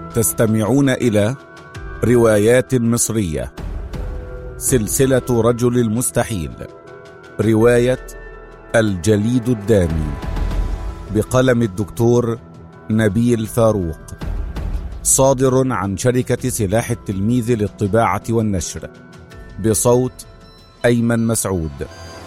تستمعون إلى روايات مصرية، سلسلة رجل المستحيل، رواية الجليد الدامي، بقلم الدكتور نبيل فاروق، صادر عن شركة سلاح التلميذ للطباعة والنشر، بصوت أيمن مسعود.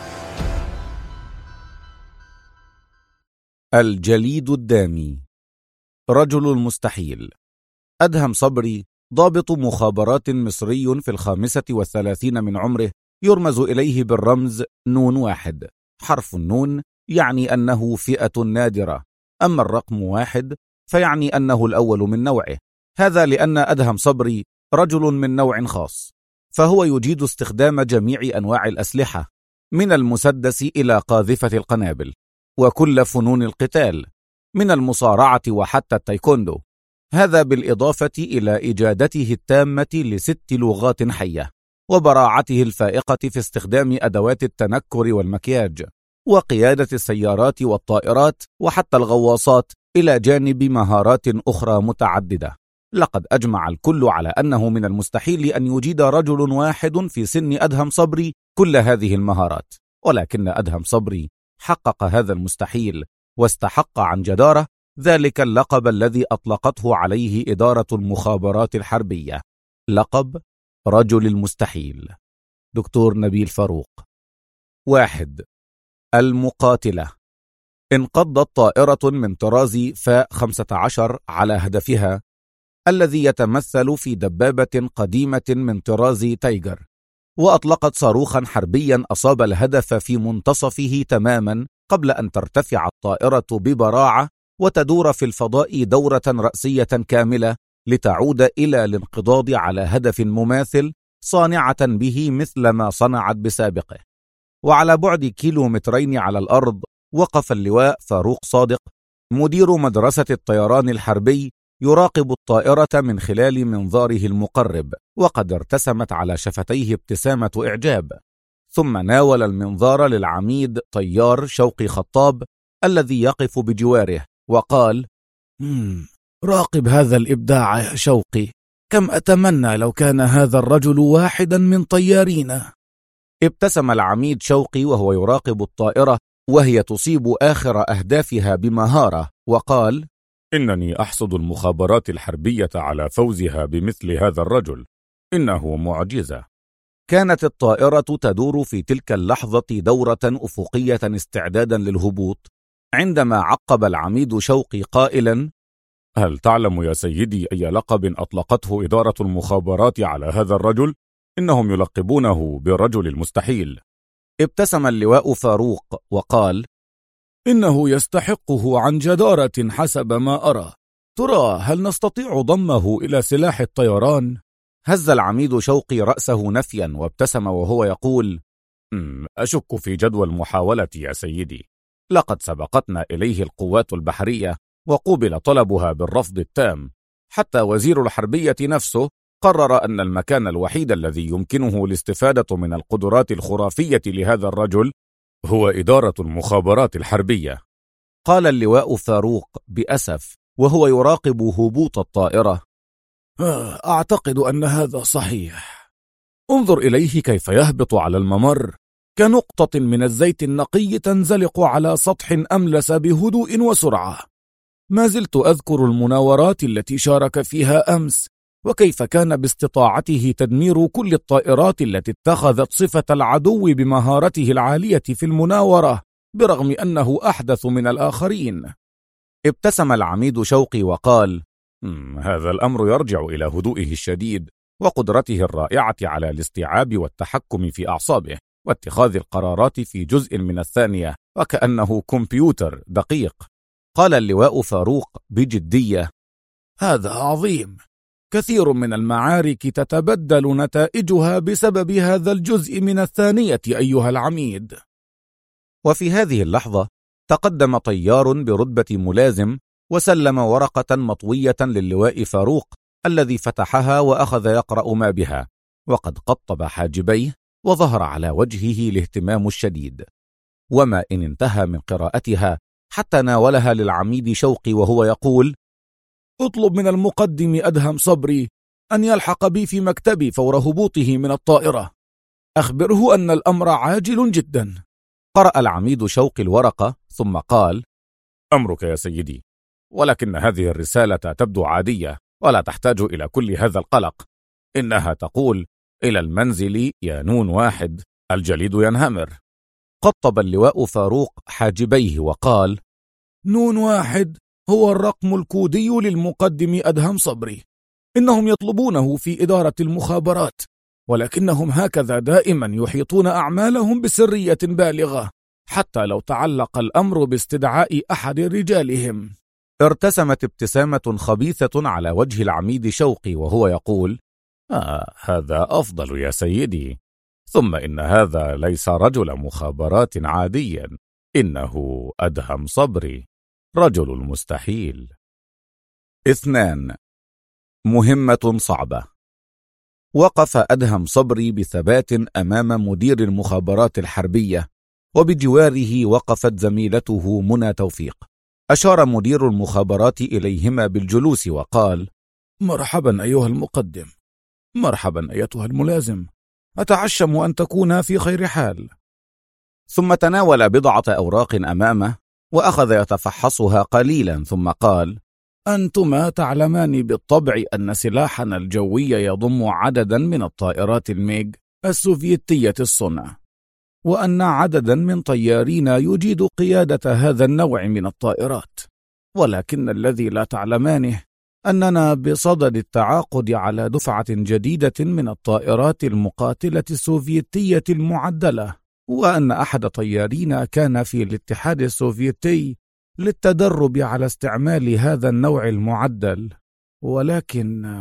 الجليد الدامي. رجل المستحيل. أدهم صبري ضابط مخابرات مصري في 35 من عمره، يرمز إليه بالرمز نون 1. حرف النون يعني أنه فئة نادرة، أما الرقم 1 فيعني أنه الأول من نوعه. هذا لأن أدهم صبري رجل من نوع خاص، فهو يجيد استخدام جميع أنواع الأسلحة، من المسدس إلى قاذفة القنابل، وكل فنون القتال، من المصارعة وحتى التايكوندو. هذا بالإضافة إلى إجادته التامة ل6 لغات حية، وبراعته الفائقة في استخدام أدوات التنكر والمكياج، وقيادة السيارات والطائرات وحتى الغواصات، إلى جانب مهارات أخرى متعددة. لقد أجمع الكل على أنه من المستحيل أن يجيد رجل واحد في سن أدهم صبري كل هذه المهارات، ولكن أدهم صبري حقق هذا المستحيل، واستحق عن جدارة ذلك اللقب الذي أطلقته عليه إدارة المخابرات الحربية، لقب رجل المستحيل. دكتور نبيل فاروق. 1. المقاتلة. انقضت طائرة من طراز ف-15 على هدفها، الذي يتمثل في دبابة قديمة من طراز تايجر، وأطلقت صاروخا حربيا أصاب الهدف في منتصفه تماما قبل أن ترتفع الطائرة ببراعة وتدور في الفضاء دورة رأسية كاملة لتعود إلى الانقضاض على هدف مماثل، صانعة به مثل ما صنعت بسابقه. وعلى بعد 2 كيلومترين على الأرض وقف اللواء فاروق صادق، مدير مدرسة الطيران الحربي، يراقب الطائرة من خلال منظاره المقرب، وقد ارتسمت على شفتيه ابتسامة إعجاب. ثم ناول المنظار للعميد طيار شوقي خطاب الذي يقف بجواره، وقال: راقب هذا الإبداع يا شوقي، كم أتمنى لو كان هذا الرجل واحدا من طيارينا. ابتسم العميد شوقي وهو يراقب الطائرة وهي تصيب آخر أهدافها بمهارة، وقال: إنني أحصد المخابرات الحربية على فوزها بمثل هذا الرجل، إنه معجزة. كانت الطائرة تدور في تلك اللحظة دورة أفقية استعدادا للهبوط، عندما عقب العميد شوقي قائلا: هل تعلم يا سيدي أي لقب أطلقته إدارة المخابرات على هذا الرجل؟ إنهم يلقبونه بالرجل المستحيل. ابتسم اللواء فاروق وقال: إنه يستحقه عن جدارة حسب ما أرى. ترى هل نستطيع ضمه إلى سلاح الطيران؟ هز العميد شوقي رأسه نفيا، وابتسم وهو يقول: أشك في جدوى المحاولة يا سيدي. لقد سبقتنا إليه القوات البحرية، وقوبل طلبها بالرفض التام. حتى وزير الحربية نفسه قرر أن المكان الوحيد الذي يمكنه الاستفادة من القدرات الخرافية لهذا الرجل هو إدارة المخابرات الحربية. قال اللواء فاروق بأسف وهو يراقب هبوط الطائرة: أعتقد أن هذا صحيح. انظر إليه كيف يهبط على الممر كنقطة من الزيت النقي تنزلق على سطح أملس بهدوء وسرعة. ما زلت أذكر المناورات التي شارك فيها أمس، وكيف كان باستطاعته تدمير كل الطائرات التي اتخذت صفة العدو بمهارته العالية في المناورة، برغم أنه أحدث من الآخرين. ابتسم العميد شوقي وقال: هذا الأمر يرجع إلى هدوئه الشديد وقدرته الرائعة على الاستيعاب والتحكم في أعصابه واتخاذ القرارات في جزء من الثانية، وكأنه كمبيوتر دقيق. قال اللواء فاروق بجدية: هذا عظيم. كثير من المعارك تتبدل نتائجها بسبب هذا الجزء من الثانية أيها العميد. وفي هذه اللحظة تقدم طيار برتبة ملازم وسلم ورقة مطوية للواء فاروق، الذي فتحها وأخذ يقرأ ما بها، وقد قطب حاجبيه وظهر على وجهه الاهتمام الشديد. وما إن انتهى من قراءتها حتى ناولها للعميد شوقي وهو يقول: اطلب من المقدم أدهم صبري أن يلحق بي في مكتبي فور هبوطه من الطائرة. أخبره أن الأمر عاجل جدا. قرأ العميد شوقي الورقة ثم قال: أمرك يا سيدي، ولكن هذه الرسالة تبدو عادية ولا تحتاج إلى كل هذا القلق. إنها تقول: إلى المنزل يا نون واحد، الجليد ينهمر. قطب اللواء فاروق حاجبيه وقال: نون واحد هو الرقم الكودي للمقدم أدهم صبري. إنهم يطلبونه في إدارة المخابرات، ولكنهم هكذا دائما يحيطون أعمالهم بسرية بالغة، حتى لو تعلق الأمر باستدعاء أحد رجالهم. ارتسمت ابتسامة خبيثة على وجه العميد شوقي وهو يقول: هذا أفضل يا سيدي. ثم إن هذا ليس رجل مخابرات عاديا، إنه أدهم صبري، رجل المستحيل. 2. مهمة صعبة. وقف أدهم صبري بثبات أمام مدير المخابرات الحربية، وبجواره وقفت زميلته منى توفيق. أشار مدير المخابرات إليهما بالجلوس وقال: مرحبا أيها المقدم. مرحبا أيتها الملازم. أتعشم أن تكونا في خير حال. ثم تناول بضعة أوراق أمامه وأخذ يتفحصها قليلا ثم قال: أنتما تعلمان بالطبع أن سلاحنا الجوي يضم عددا من الطائرات الميغ السوفيتية الصنع، وأن عددا من طيارينا يجيد قيادة هذا النوع من الطائرات، ولكن الذي لا تعلمانه أننا بصدد التعاقد على دفعة جديدة من الطائرات المقاتلة السوفيتية المعدلة، وأن أحد طيارينا كان في الاتحاد السوفيتي للتدرب على استعمال هذا النوع المعدل. ولكن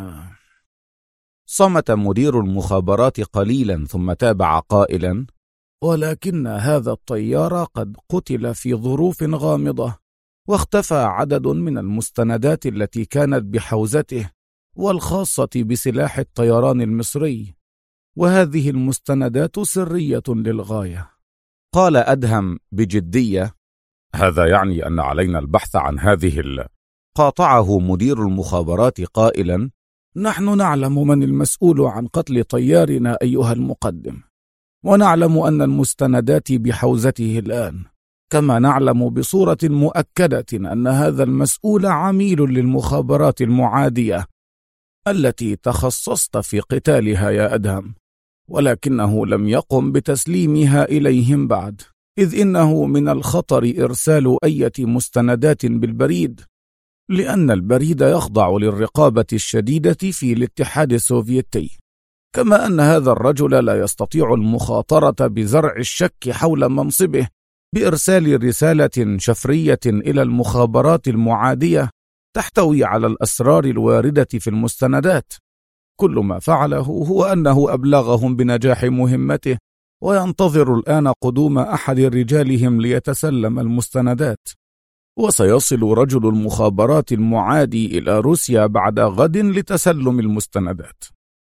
صمت مدير المخابرات قليلا ثم تابع قائلا: ولكن هذا الطيار قد قتل في ظروف غامضة، واختفى عدد من المستندات التي كانت بحوزته والخاصة بسلاح الطيران المصري، وهذه المستندات سرية للغاية. قال أدهم بجدية: هذا يعني أن علينا البحث عن هذه قاطعه مدير المخابرات قائلا: نحن نعلم من المسؤول عن قتل طيارنا أيها المقدم، ونعلم أن المستندات بحوزته الآن، كما نعلم بصورة مؤكدة أن هذا المسؤول عميل للمخابرات المعادية التي تخصصت في قتالها يا أدهم، ولكنه لم يقم بتسليمها إليهم بعد، إذ إنه من الخطر إرسال أي مستندات بالبريد، لأن البريد يخضع للرقابة الشديدة في الاتحاد السوفيتي، كما أن هذا الرجل لا يستطيع المخاطرة بزرع الشك حول منصبه بإرسال رسالة شفرية إلى المخابرات المعادية تحتوي على الأسرار الواردة في المستندات. كل ما فعله هو أنه أبلغهم بنجاح مهمته، وينتظر الآن قدوم أحد رجالهم ليتسلم المستندات، وسيصل رجل المخابرات المعادي إلى روسيا بعد غد لتسلم المستندات.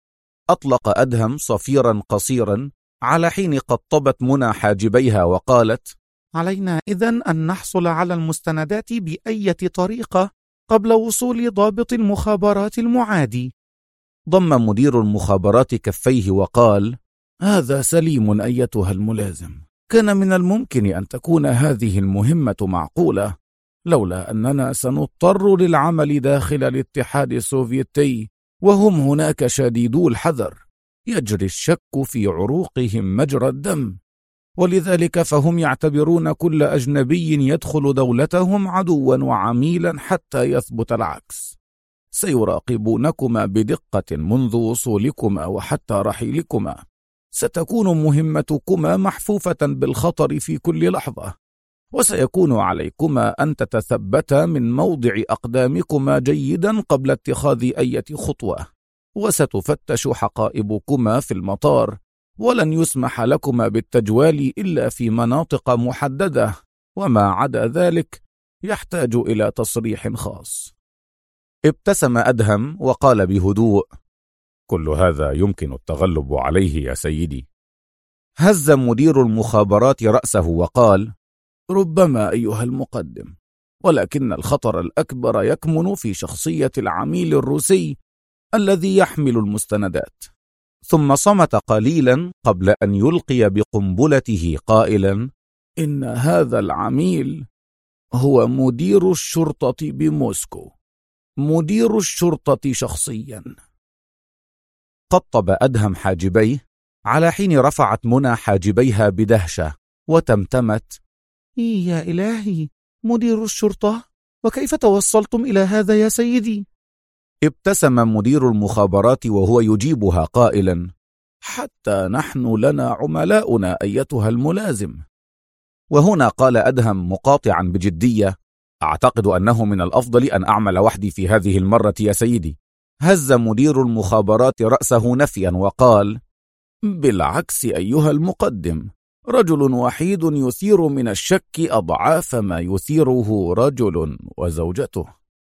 أطلق أدهم صفيرا قصيرا على حين قطبت منى حاجبيها وقالت: علينا إذن أن نحصل على المستندات بأي طريقة قبل وصول ضابط المخابرات المعادي. ضم مدير المخابرات كفيه وقال: هذا سليم أيتها الملازم. كان من الممكن أن تكون هذه المهمة معقولة، لولا أننا سنضطر للعمل داخل الاتحاد السوفيتي، وهم هناك شديدو الحذر، يجري الشك في عروقهم مجرى الدم، ولذلك فهم يعتبرون كل أجنبي يدخل دولتهم عدوا وعميلا حتى يثبت العكس. سيراقبونكما بدقة منذ وصولكما وحتى رحيلكما. ستكون مهمتكما محفوفة بالخطر في كل لحظة، وسيكون عليكما أن تتثبتا من موضع أقدامكما جيدا قبل اتخاذ أي خطوة، وستفتش حقائبكما في المطار، ولن يسمح لكما بالتجوال إلا في مناطق محددة، وما عدا ذلك يحتاج إلى تصريح خاص. ابتسم أدهم وقال بهدوء: كل هذا يمكن التغلب عليه يا سيدي. هز مدير المخابرات رأسه وقال: ربما أيها المقدم، ولكن الخطر الأكبر يكمن في شخصية العميل الروسي الذي يحمل المستندات. ثم صمت قليلا قبل أن يلقي بقنبلته قائلا: إن هذا العميل هو مدير الشرطة بموسكو، مدير الشرطة شخصيا. قطب أدهم حاجبيه على حين رفعت منى حاجبيها بدهشة وتمتمت: يا إلهي، مدير الشرطة؟ وكيف توصلتم إلى هذا يا سيدي؟ ابتسم مدير المخابرات وهو يجيبها قائلا: حتى نحن لنا عملاؤنا أيتها الملازم. وهنا قال أدهم مقاطعا بجدية: أعتقد أنه من الأفضل أن أعمل وحدي في هذه المرة يا سيدي. هز مدير المخابرات رأسه نفيا وقال: بالعكس أيها المقدم، رجل وحيد يثير من الشك أضعاف ما يثيره رجل وزوجته.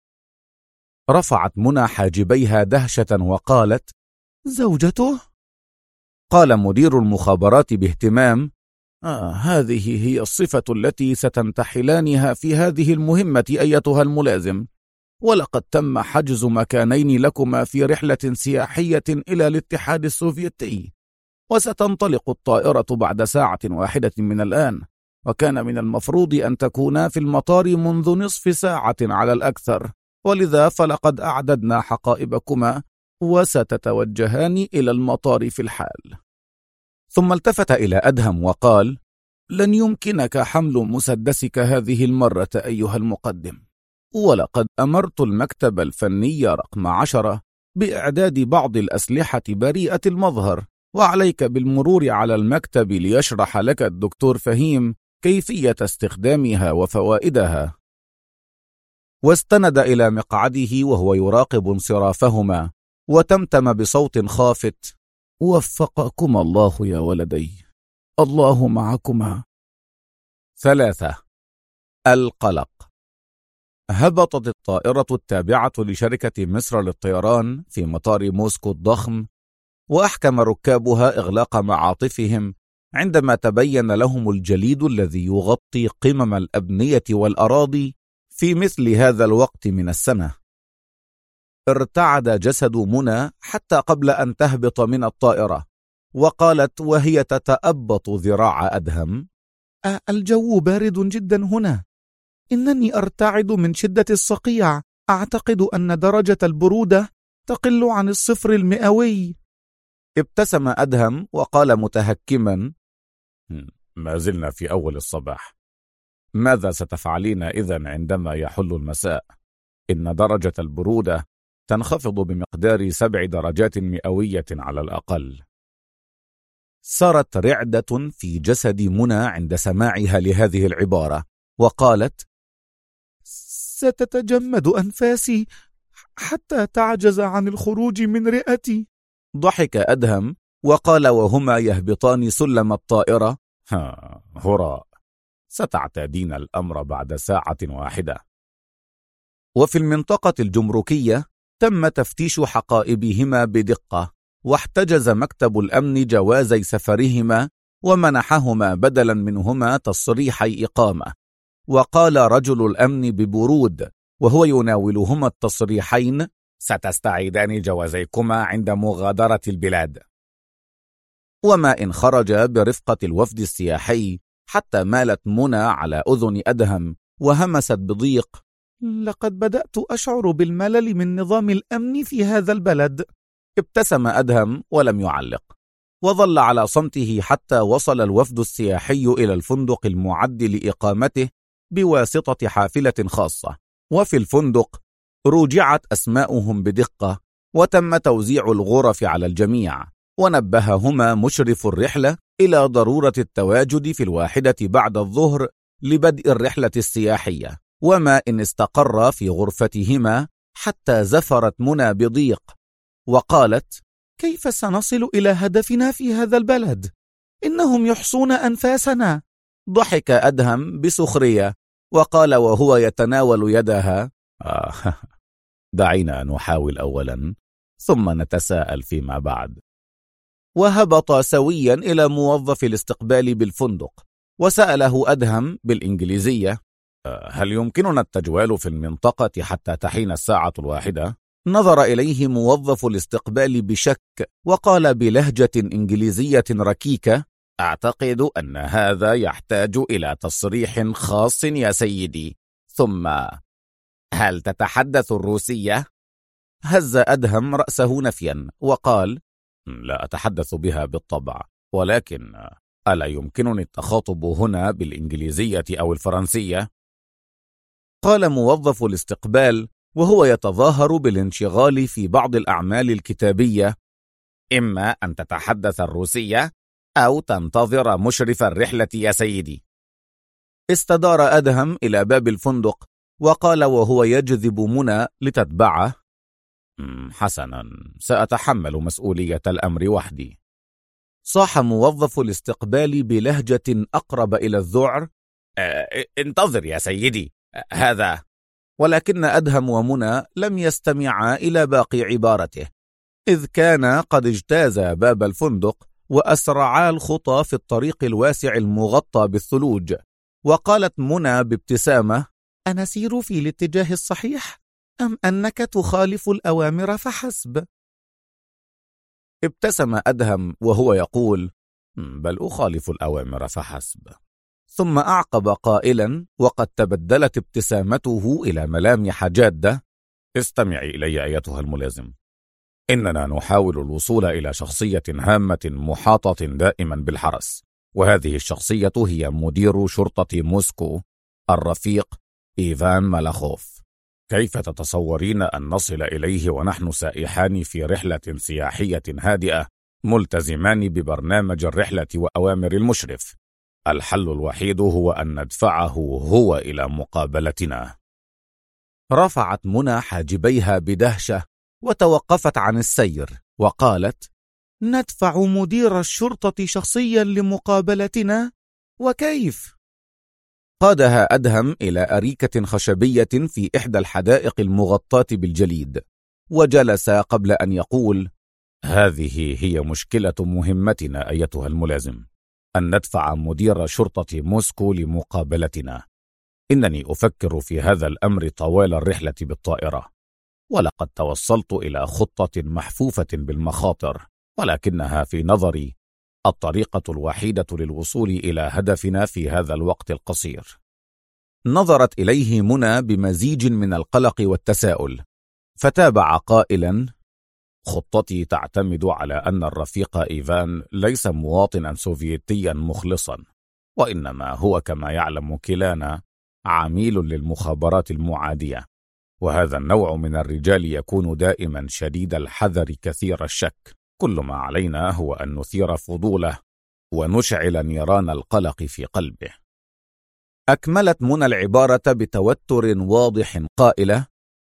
رفعت منى حاجبيها دهشة وقالت: زوجته؟ قال مدير المخابرات باهتمام: هذه هي الصفة التي ستنتحلانها في هذه المهمة أيتها الملازم، ولقد تم حجز مكانين لكما في رحلة سياحية إلى الاتحاد السوفيتي، وستنطلق الطائرة بعد ساعة واحدة من الآن، وكان من المفروض أن تكونا في المطار منذ نصف ساعة على الأكثر، ولذا فلقد أعددنا حقائبكما وستتوجهان إلى المطار في الحال. ثم التفت إلى أدهم وقال: لن يمكنك حمل مسدسك هذه المرة أيها المقدم، ولقد أمرت المكتب الفني رقم 10 بإعداد بعض الأسلحة بريئة المظهر، وعليك بالمرور على المكتب ليشرح لك الدكتور فهيم كيفية استخدامها وفوائدها. واستند إلى مقعده وهو يراقب انصرافهما، وتمتم بصوت خافت: وفقكما الله يا ولدي، الله معكما. 3. القلق. هبطت الطائرة التابعة لشركة مصر للطيران في مطار موسكو الضخم، وأحكم ركابها إغلاق معاطفهم عندما تبين لهم الجليد الذي يغطي قمم الأبنية والأراضي في مثل هذا الوقت من السنة. ارتعد جسد منى حتى قبل أن تهبط من الطائرة، وقالت وهي تتأبط ذراع أدهم: الجو بارد جدا هنا، إنني أرتعد من شدة الصقيع، أعتقد أن درجة البرودة تقل عن 0 المئوي. ابتسم أدهم وقال متهكما: ما زلنا في أول الصباح، ماذا ستفعلين إذن عندما يحل المساء؟ إن درجة البرودة تنخفض بمقدار 7 درجات مئوية على الأقل. سرت رعدة في جسد منى عند سماعها لهذه العبارة، وقالت: ستتجمد أنفاسي حتى تعجز عن الخروج من رئتي. ضحك أدهم وقال وهما يهبطان سلم الطائرة: هراء، ستعتادين الأمر بعد ساعة واحدة. وفي المنطقة الجمركية تم تفتيش حقائبهما بدقة، واحتجز مكتب الأمن جوازي سفرهما ومنحهما بدلا منهما تصريحي إقامة. وقال رجل الأمن ببرود وهو يناولهما التصريحين: ستستعيدان جوازيكما عند مغادرة البلاد. وما إن خرج برفقة الوفد السياحي حتى مالت منى على أذن أدهم وهمست بضيق: لقد بدأت أشعر بالملل من نظام الأمن في هذا البلد. ابتسم أدهم ولم يعلق، وظل على صمته حتى وصل الوفد السياحي إلى الفندق المعد لإقامته بواسطة حافلة خاصة. وفي الفندق روجعت أسماؤهم بدقة، وتم توزيع الغرف على الجميع، ونبههما مشرف الرحلة إلى ضرورة التواجد في 1 بعد الظهر لبدء الرحلة السياحية. وما إن استقر في غرفتهما حتى زفرت منى بضيق، وقالت: كيف سنصل إلى هدفنا في هذا البلد؟ إنهم يحصون أنفاسنا. ضحك أدهم بسخرية وقال وهو يتناول يدها: دعينا نحاول أولا ثم نتساءل فيما بعد. وهبط سويا إلى موظف الاستقبال بالفندق، وسأله أدهم بالإنجليزية: هل يمكننا التجوال في المنطقة حتى تحين الساعة 1؟ نظر إليه موظف الاستقبال بشك وقال بلهجة إنجليزية ركيكة: أعتقد أن هذا يحتاج إلى تصريح خاص يا سيدي. ثم: هل تتحدث الروسية؟ هز أدهم رأسه نفيا وقال: لا أتحدث بها بالطبع، ولكن ألا يمكنني التخاطب هنا بالإنجليزية أو الفرنسية؟ قال موظف الاستقبال وهو يتظاهر بالانشغال في بعض الأعمال الكتابية: إما أن تتحدث الروسية أو تنتظر مشرف الرحلة يا سيدي. استدار أدهم إلى باب الفندق وقال وهو يجذب منى لتتبعه: حسنا، سأتحمل مسؤولية الأمر وحدي. صاح موظف الاستقبال بلهجة أقرب إلى الذعر: انتظر يا سيدي، هذا. ولكن أدهم ومنى لم يستمعا إلى باقي عبارته، إذ كان قد اجتازا باب الفندق وأسرعا الخطى في الطريق الواسع المغطى بالثلوج. وقالت منى بابتسامة: أنسير في الاتجاه الصحيح أم أنك تخالف الأوامر فحسب؟ ابتسم أدهم وهو يقول: بل أخالف الأوامر فحسب. ثم أعقب قائلا وقد تبدلت ابتسامته إلى ملامح جادة: استمعي إلي أيتها الملازم، إننا نحاول الوصول إلى شخصية هامة محاطة دائما بالحرس، وهذه الشخصية هي مدير شرطة موسكو الرفيق إيفان مالاخوف. كيف تتصورين أن نصل إليه ونحن سائحان في رحلة سياحية هادئة ملتزمان ببرنامج الرحلة وأوامر المشرف؟ الحل الوحيد هو أن ندفعه هو إلى مقابلتنا. رفعت منى حاجبيها بدهشة وتوقفت عن السير وقالت: ندفع مدير الشرطة شخصيا لمقابلتنا؟ وكيف؟ قادها أدهم إلى أريكة خشبية في إحدى الحدائق المغطاة بالجليد، وجلس قبل أن يقول: هذه هي مشكلة مهمتنا أيتها الملازم، أن ندفع مدير شرطة موسكو لمقابلتنا. إنني أفكر في هذا الأمر طوال الرحلة بالطائرة، ولقد توصلت إلى خطة محفوفة بالمخاطر، ولكنها في نظري الطريقة الوحيدة للوصول إلى هدفنا في هذا الوقت القصير. نظرت إليه منى بمزيج من القلق والتساؤل، فتابع قائلا: خطتي تعتمد على أن الرفيق إيفان ليس مواطنا سوفيتيا مخلصا، وإنما هو كما يعلم كلانا عميل للمخابرات المعادية، وهذا النوع من الرجال يكون دائما شديد الحذر كثير الشك. كل ما علينا هو أن نثير فضوله ونشعل نيران القلق في قلبه. أكملت منى العبارة بتوتر واضح قائلة: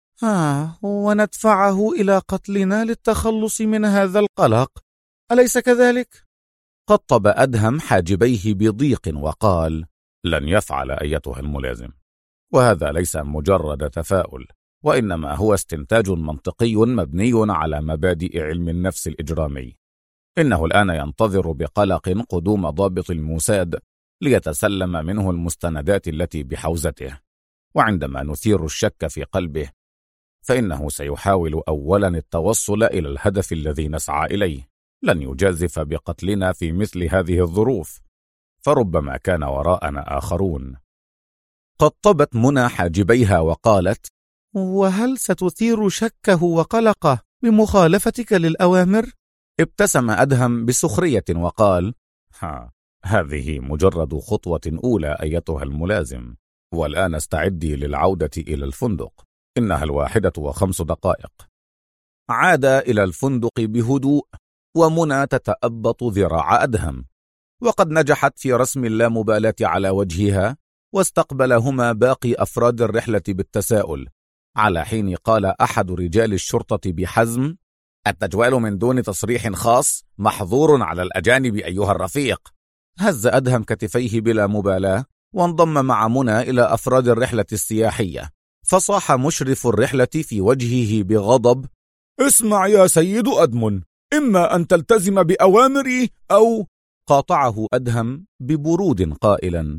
وندفعه إلى قتلنا للتخلص من هذا القلق، أليس كذلك؟ قطب أدهم حاجبيه بضيق وقال: لن يفعل أيتها الملازم، وهذا ليس مجرد تفاؤل، وإنما هو استنتاج منطقي مبني على مبادئ علم النفس الإجرامي. إنه الآن ينتظر بقلق قدوم ضابط الموساد ليتسلم منه المستندات التي بحوزته، وعندما نثير الشك في قلبه فإنه سيحاول أولا التوصل إلى الهدف الذي نسعى إليه، لن يجازف بقتلنا في مثل هذه الظروف، فربما كان وراءنا آخرون. قطبت منى حاجبيها وقالت: وهل ستثير شكه وقلقه بمخالفتك للأوامر؟ ابتسم أدهم بسخرية وقال: هذه مجرد خطوة أولى أيتها الملازم، والآن استعدي للعودة إلى الفندق، إنها 1:05. عاد إلى الفندق بهدوء، ومنى تتأبط ذراع أدهم، وقد نجحت في رسم اللامبالاة على وجهها، واستقبلهما باقي أفراد الرحلة بالتساؤل، على حين قال أحد رجال الشرطة بحزم: التجوال من دون تصريح خاص محظور على الأجانب أيها الرفيق. هز أدهم كتفيه بلا مبالاة وانضم مع منى إلى أفراد الرحلة السياحية، فصاح مشرف الرحلة في وجهه بغضب: اسمع يا سيد أدمن، إما أن تلتزم بأوامري أو... قاطعه أدهم ببرود قائلا: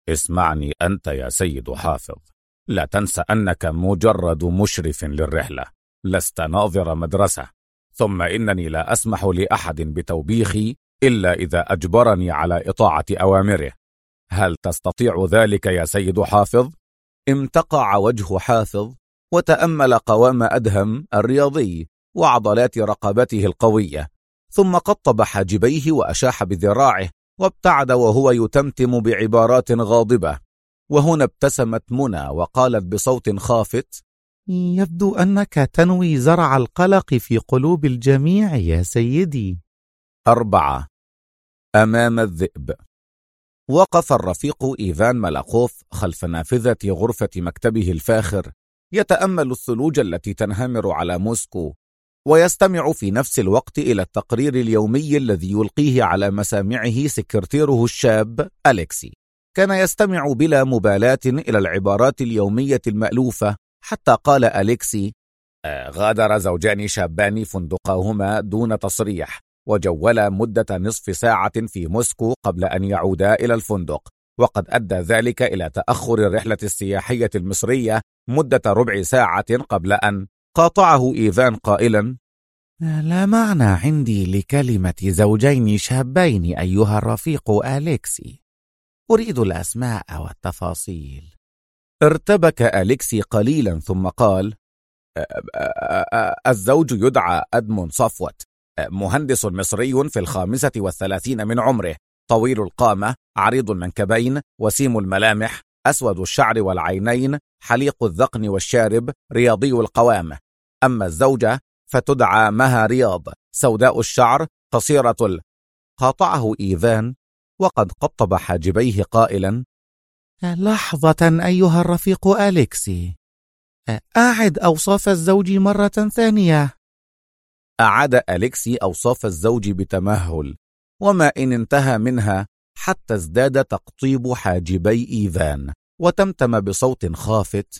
اسمعني أنت يا سيد حافظ، لا تنس أنك مجرد مشرف للرحلة، لست ناظر مدرسة، ثم إنني لا أسمح لأحد بتوبيخي إلا إذا أجبرني على إطاعة أوامره. هل تستطيع ذلك يا سيد حافظ؟ امتقع وجه حافظ وتأمل قوام أدهم الرياضي وعضلات رقبته القوية، ثم قطب حاجبيه وأشاح بذراعه وابتعد وهو يتمتم بعبارات غاضبة. وهنا ابتسمت منى وقالت بصوت خافت: يبدو أنك تنوي زرع القلق في قلوب الجميع يا سيدي. 4. أمام الذئب. وقف الرفيق إيفان ملاخوف خلف نافذة غرفة مكتبه الفاخر يتأمل الثلوج التي تنهمر على موسكو، ويستمع في نفس الوقت إلى التقرير اليومي الذي يلقيه على مسامعه سكرتيره الشاب أليكسي. كان يستمع بلا مبالاة إلى العبارات اليومية المألوفة، حتى قال أليكسي: غادر زوجان شابان فندقهما دون تصريح، وجولا مدة نصف ساعة في موسكو قبل أن يعودا إلى الفندق، وقد أدى ذلك إلى تأخر الرحلة السياحية المصرية مدة ربع ساعة قبل أن قاطعه إيفان قائلا: لا معنى عندي لكلمة زوجين شابين أيها الرفيق أليكسي، أريد الأسماء والتفاصيل. ارتبك أليكسي قليلا ثم قال: الزوج يدعى أدمون صفوت، مهندس مصري في 35 من عمره، طويل القامة، عريض المنكبين، وسيم الملامح، أسود الشعر والعينين، حليق الذقن والشارب، رياضي القوام. أما الزوجة فتدعى مها رياض، سوداء الشعر، قصيرة قاطعه إيفان وقد قطب حاجبيه قائلا: لحظة أيها الرفيق أليكسي، أعد أوصاف الزوج مرة ثانية. أعاد أليكسي أوصاف الزوج بتمهل، وما إن انتهى منها حتى ازداد تقطيب حاجبي إيفان، وتمتم بصوت خافت: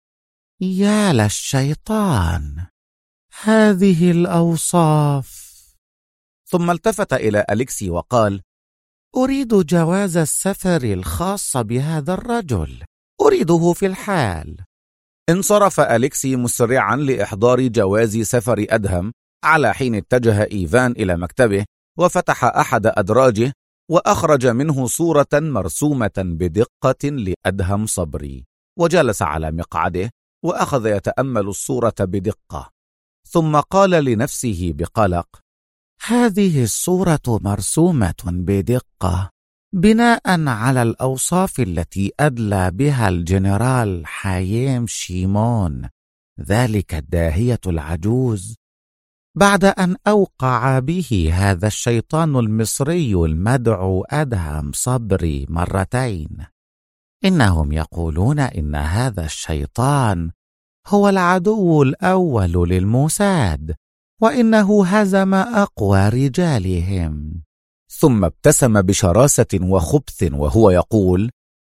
يا للشيطان، هذه الأوصاف. ثم التفت إلى أليكسي وقال: أريد جواز السفر الخاص بهذا الرجل، أريده في الحال. انصرف أليكسي مسرعا لإحضار جواز سفر أدهم، على حين اتجه إيفان إلى مكتبه وفتح أحد أدراجه وأخرج منه صورة مرسومة بدقة لأدهم صبري، وجلس على مقعده وأخذ يتأمل الصورة بدقة، ثم قال لنفسه بقلق: هذه الصورة مرسومة بدقة بناء على الأوصاف التي أدلى بها الجنرال حايم شيمون، ذلك الداهية العجوز، بعد أن أوقع به هذا الشيطان المصري المدعو أدهم صبري مرتين. إنهم يقولون إن هذا الشيطان هو العدو الأول للموساد، وإنه هزم أقوى رجالهم. ثم ابتسم بشراسة وخبث وهو يقول: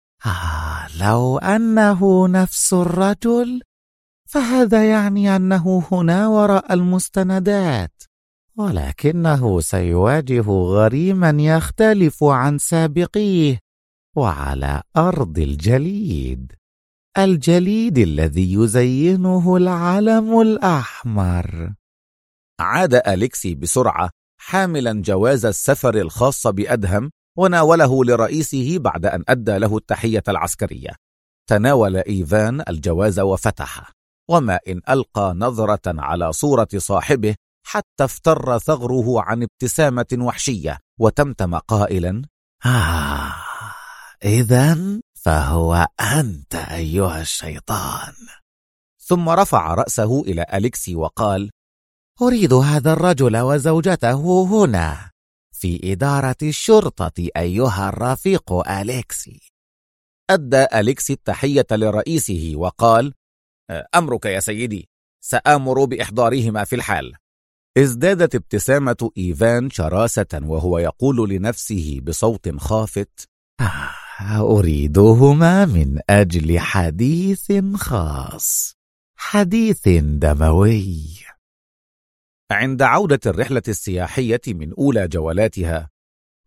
لو أنه نفس الرجل فهذا يعني أنه هنا وراء المستندات، ولكنه سيواجه غريما يختلف عن سابقيه، وعلى أرض الجليد الذي يزينه العلم الأحمر. عاد أليكسي بسرعة حاملا جواز السفر الخاص بأدهم، وناوله لرئيسه بعد أن أدى له التحية العسكرية. تناول إيفان الجواز وفتحه، وما إن ألقى نظرة على صورة صاحبه حتى افتر ثغره عن ابتسامة وحشية، وتمتم قائلا: إذن فهو أنت أيها الشيطان. ثم رفع رأسه إلى أليكسي وقال: أريد هذا الرجل وزوجته هنا في إدارة الشرطة أيها الرفيق أليكسي. أدى أليكسي التحية لرئيسه وقال: أمرك يا سيدي، سآمر بإحضارهما في الحال. ازدادت ابتسامة إيفان شراسة وهو يقول لنفسه بصوت خافت: أريدهما من أجل حديث خاص، حديث دموي. عند عودة الرحلة السياحية من أولى جولاتها،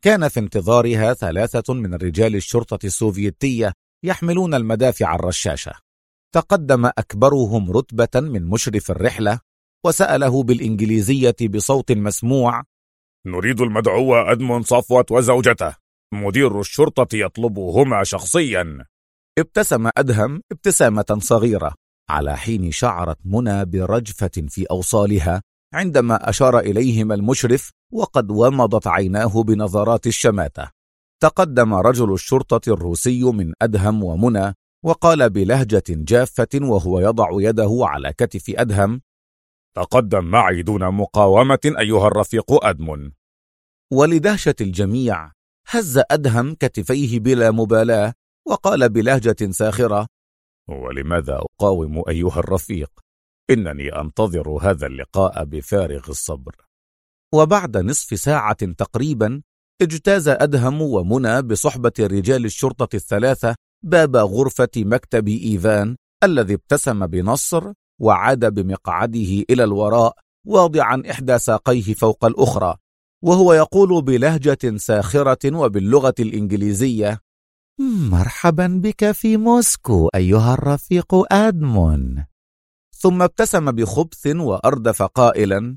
كان في انتظارها 3 من رجال الشرطة السوفيتية يحملون المدافع الرشاشة. تقدم أكبرهم رتبة من مشرف الرحلة وسأله بالإنجليزية بصوت مسموع: نريد المدعو أدمون صفوت وزوجته، مدير الشرطة يطلبهما شخصيا. ابتسم أدهم ابتسامة صغيرة، على حين شعرت منى برجفة في أوصالها عندما أشار إليهما المشرف، وقد ومضت عيناه بنظرات الشماتة. تقدم رجل الشرطة الروسي من أدهم ومنى وقال بلهجة جافة وهو يضع يده على كتف أدهم: تقدم معي دون مقاومة أيها الرفيق أدمون. ولدهشة الجميع هز أدهم كتفيه بلا مبالاة وقال بلهجة ساخرة: ولماذا أقاوم أيها الرفيق؟ إنني أنتظر هذا اللقاء بفارغ الصبر. وبعد نصف ساعة تقريبا اجتاز أدهم ومنى بصحبة رجال الشرطة ال3 باب غرفة مكتب إيفان الذي ابتسم بنصر وعاد بمقعده إلى الوراء واضعا إحدى ساقيه فوق الأخرى، وهو يقول بلهجة ساخرة وباللغة الإنجليزية: مرحبا بك في موسكو أيها الرفيق أدمون. ثم ابتسم بخبث وأردف قائلا: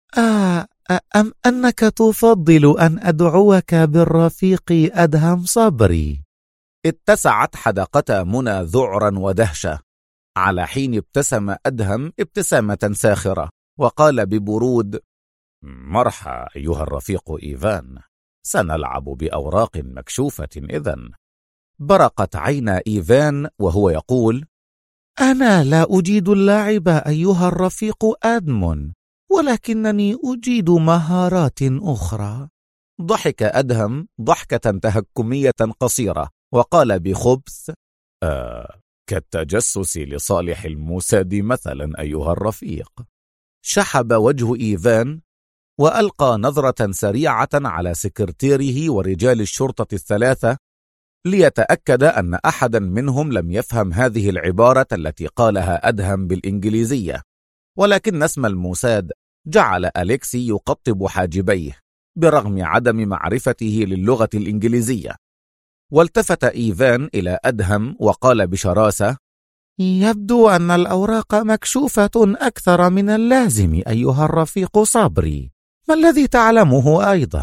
أم أنك تفضل أن أدعوك بالرفيق أدهم صبري؟ اتسعت حدقتا منى ذعرا ودهشة، على حين ابتسم أدهم ابتسامة ساخرة وقال ببرود: مرحى أيها الرفيق إيفان، سنلعب بأوراق مكشوفة إذن. برقت عينا إيفان وهو يقول: أنا لا أجيد اللعب أيها الرفيق أدمون، ولكنني أجيد مهارات أخرى. ضحك أدهم ضحكة تهكمية قصيرة وقال بخبث: كالتجسس لصالح الموساد مثلا أيها الرفيق. شحب وجه إيفان وألقى نظرة سريعة على سكرتيره ورجال الشرطة ال3 ليتأكد أن أحدا منهم لم يفهم هذه العبارة التي قالها أدهم بالإنجليزية، ولكن اسم الموساد جعل أليكسي يقطب حاجبيه برغم عدم معرفته للغة الإنجليزية. والتفت إيفان إلى أدهم وقال بشراسة: يبدو أن الأوراق مكشوفة أكثر من اللازم أيها الرفيق صبري، ما الذي تعلمه أيضا؟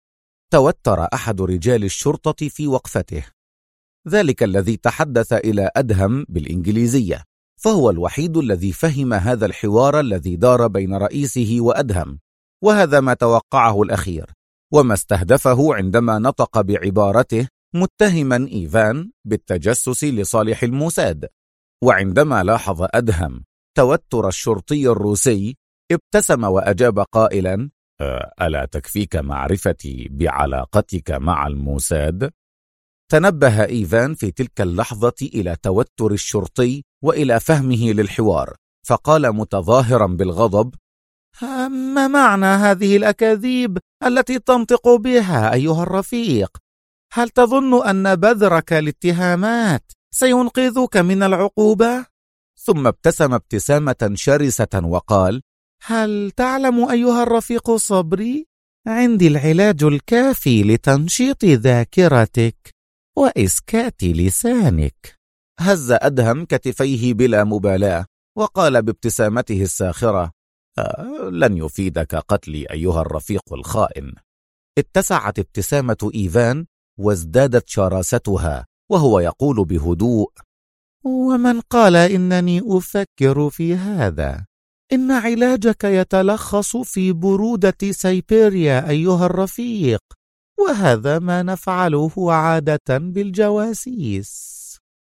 توتر أحد رجال الشرطة في وقفته، ذلك الذي تحدث إلى أدهم بالإنجليزية، فهو الوحيد الذي فهم هذا الحوار الذي دار بين رئيسه وأدهم، وهذا ما توقعه الأخير وما استهدفه عندما نطق بعبارته متهما إيفان بالتجسس لصالح الموساد. وعندما لاحظ أدهم توتر الشرطي الروسي ابتسم وأجاب قائلا: ألا تكفيك معرفتي بعلاقتك مع الموساد؟ تنبه إيفان في تلك اللحظة إلى توتر الشرطي وإلى فهمه للحوار، فقال متظاهرا بالغضب: ما معنى هذه الأكاذيب التي تنطق بها أيها الرفيق؟ هل تظن أن بذرك الاتهامات سينقذك من العقوبة؟ ثم ابتسم ابتسامة شرسة وقال: هل تعلم أيها الرفيق صبري؟ عندي العلاج الكافي لتنشيط ذاكرتك وإسكات لسانك. هز أدهم كتفيه بلا مبالاة وقال بابتسامته الساخرة: لن يفيدك قتلي أيها الرفيق الخائن. اتسعت ابتسامة إيفان وازدادت شراستها وهو يقول بهدوء: ومن قال إنني أفكر في هذا؟ إن علاجك يتلخص في برودة سيبيريا أيها الرفيق، وهذا ما نفعله عادة بالجواسيس.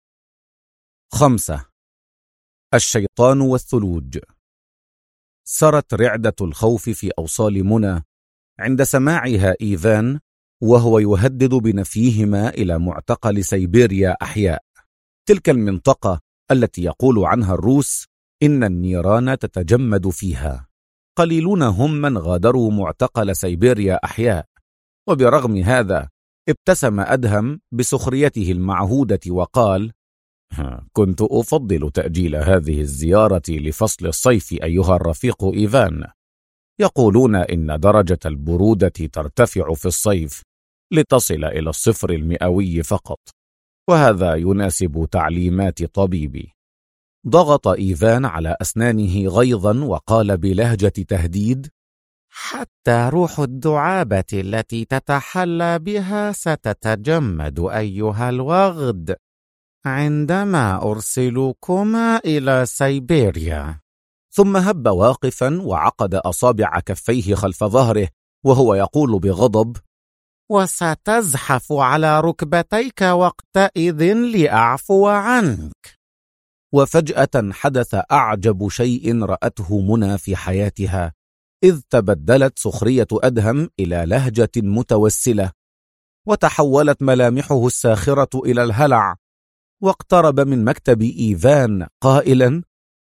5. الشيطان والثلوج. سرت رعدة الخوف في أوصال منى عند سماعها إيفان وهو يهدد بنفيهما إلى معتقل سيبيريا أحياء، تلك المنطقة التي يقول عنها الروس إن النيران تتجمد فيها. قليلون هم من غادروا معتقل سيبيريا أحياء، وبرغم هذا ابتسم أدهم بسخريته المعهودة وقال: كنت أفضل تأجيل هذه الزيارة لفصل الصيف أيها الرفيق إيفان. يقولون إن درجة البرودة ترتفع في الصيف لتصل إلى الصفر المئوي فقط، وهذا يناسب تعليمات طبيبي. ضغط إيفان على أسنانه غيظا وقال بلهجة تهديد: حتى روح الدعابة التي تتحلى بها ستتجمد أيها الوغد عندما أرسلكما إلى سيبيريا. ثم هب واقفا وعقد أصابع كفيه خلف ظهره وهو يقول بغضب: وستزحف على ركبتيك وقتئذ لأعفو عنك. وفجأة حدث أعجب شيء رأته منى في حياتها، إذ تبدلت سخرية أدهم إلى لهجة متوسلة، وتحولت ملامحه الساخرة إلى الهلع، واقترب من مكتب إيفان قائلا: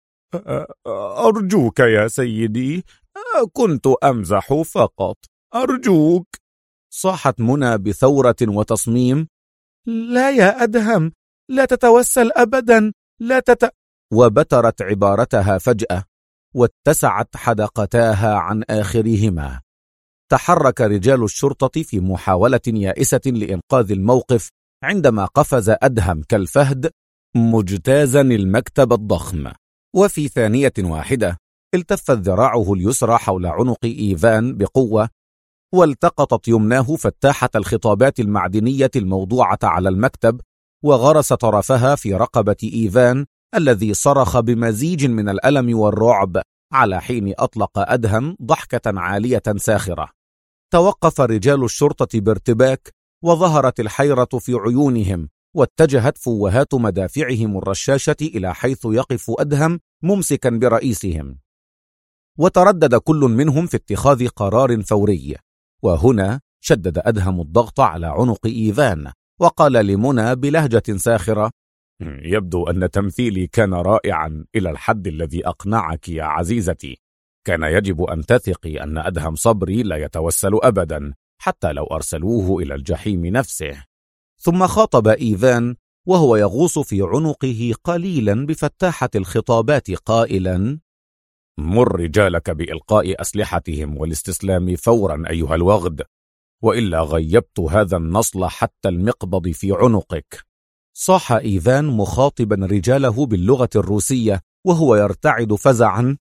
أرجوك يا سيدي، كنت أمزح فقط، أرجوك. صاحت منى بثورة وتصميم: لا يا أدهم، لا تتوسل أبدا، لا وبترت عبارتها فجأة، واتسعت حدقتاها عن آخرهما. تحرك رجال الشرطة في محاولة يائسة لإنقاذ الموقف، عندما قفز أدهم كالفهد مجتازا المكتب الضخم، وفي ثانية واحدة التفت ذراعه اليسرى حول عنق إيفان بقوة، والتقطت يمناه فتاحة الخطابات المعدنية الموضوعة على المكتب، وغرس طرفها في رقبة إيفان الذي صرخ بمزيج من الألم والرعب، على حين أطلق أدهم ضحكة عالية ساخرة. توقف رجال الشرطة بارتباك، وظهرت الحيرة في عيونهم، واتجهت فوهات مدافعهم الرشاشة إلى حيث يقف أدهم ممسكا برئيسهم، وتردد كل منهم في اتخاذ قرار فوري. وهنا شدد أدهم الضغط على عنق إيفان، وقال لمنى بلهجة ساخرة: يبدو أن تمثيلي كان رائعا إلى الحد الذي أقنعك يا عزيزتي. كان يجب أن تثقي أن أدهم صبري لا يتوسل أبدا، حتى لو أرسلوه إلى الجحيم نفسه. ثم خاطب إيفان وهو يغوص في عنقه قليلا بفتاحة الخطابات قائلا: مر رجالك بإلقاء أسلحتهم والاستسلام فورا أيها الوغد، وإلا غيبت هذا النصل حتى المقبض في عنقك. صاح إيفان مخاطبا رجاله باللغة الروسية وهو يرتعد فزعا: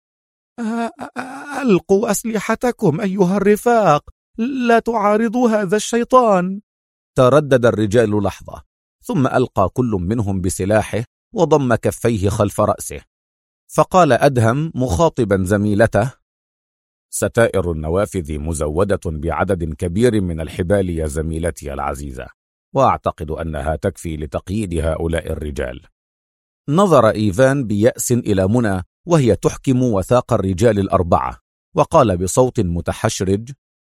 ألقوا أسلحتكم أيها الرفاق، لا تعارضوا هذا الشيطان. تردد الرجال لحظة، ثم ألقى كل منهم بسلاحه وضم كفيه خلف رأسه، فقال أدهم مخاطبا زميلته: ستائر النوافذ مزودة بعدد كبير من الحبال يا زميلتي العزيزة، وأعتقد أنها تكفي لتقييد هؤلاء الرجال. نظر إيفان بيأس إلى منى وهي تحكم وثاق الرجال الأربعة، وقال بصوت متحشرج: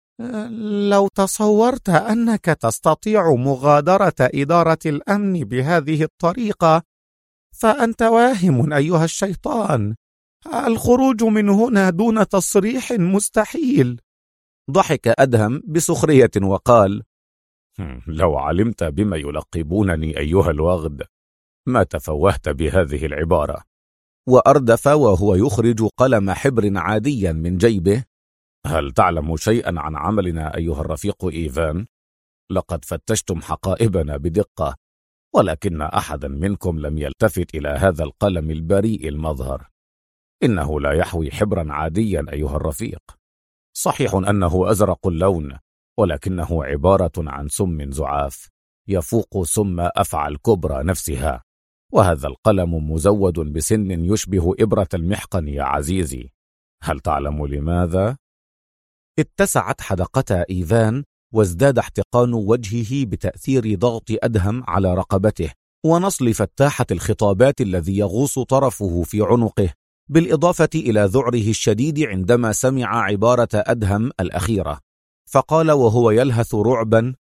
لو تصورت أنك تستطيع مغادرة إدارة الأمن بهذه الطريقة فأنت واهم أيها الشيطان. الخروج من هنا دون تصريح مستحيل. ضحك أدهم بسخرية وقال: لو علمت بما يلقبونني أيها الوغد ما تفوهت بهذه العبارة. وأردف وهو يخرج قلم حبر عاديا من جيبه: هل تعلم شيئا عن عملنا أيها الرفيق إيفان؟ لقد فتشتم حقائبنا بدقة، ولكن أحدا منكم لم يلتفت إلى هذا القلم البريء المظهر. إنه لا يحوي حبرا عاديا أيها الرفيق. صحيح أنه أزرق اللون، ولكنه عبارة عن سم زعاف يفوق سم أفعى الكبرى نفسها، وهذا القلم مزود بسن يشبه إبرة المحقن يا عزيزي. هل تعلم لماذا؟ اتسعت حدقتا إيفان، وازداد احتقان وجهه بتأثير ضغط أدهم على رقبته ونصل فتاحة الخطابات الذي يغوص طرفه في عنقه، بالإضافة إلى ذعره الشديد عندما سمع عبارة أدهم الأخيرة، فقال وهو يلهث رعبا: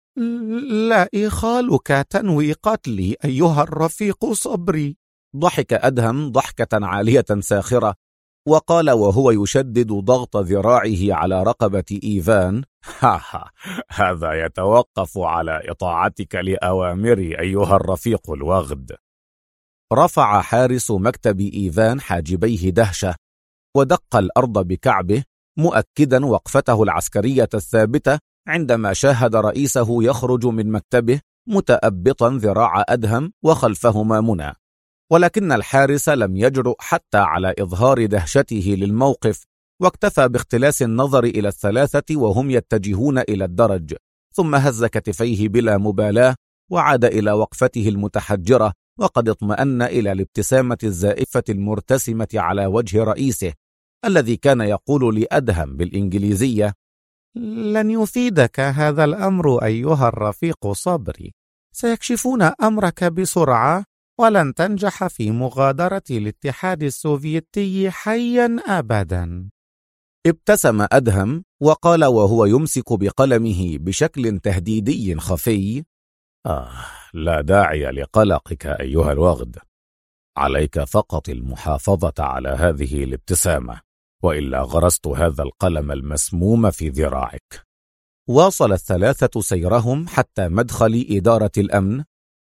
لا إخالك تنوي قتلي أيها الرفيق صبري. ضحك أدهم ضحكة عالية ساخرة، وقال وهو يشدد ضغط ذراعه على رقبة إيفان: هذا يتوقف على إطاعتك لأوامري أيها الرفيق الوغد. رفع حارس مكتب إيفان حاجبيه دهشة، ودق الأرض بكعبه، مؤكدا وقفته العسكرية الثابتة عندما شاهد رئيسه يخرج من مكتبه متأبطا ذراع أدهم وخلفهما منى، ولكن الحارس لم يجرؤ حتى على إظهار دهشته للموقف، واكتفى باختلاس النظر إلى الثلاثة وهم يتجهون إلى الدرج، ثم هز كتفيه بلا مبالاة وعاد إلى وقفته المتحجرة، وقد اطمأن إلى الابتسامة الزائفة المرتسمة على وجه رئيسه الذي كان يقول لأدهم بالإنجليزية: لن يفيدك هذا الأمر أيها الرفيق صبري، سيكشفون أمرك بسرعة، ولن تنجح في مغادرة الاتحاد السوفيتي حيا أبدا. ابتسم أدهم وقال وهو يمسك بقلمه بشكل تهديدي خفي: لا داعي لقلقك أيها الوغد، عليك فقط المحافظة على هذه الابتسامة، وإلا غرست هذا القلم المسموم في ذراعك. واصل الثلاثة سيرهم حتى مدخل إدارة الأمن،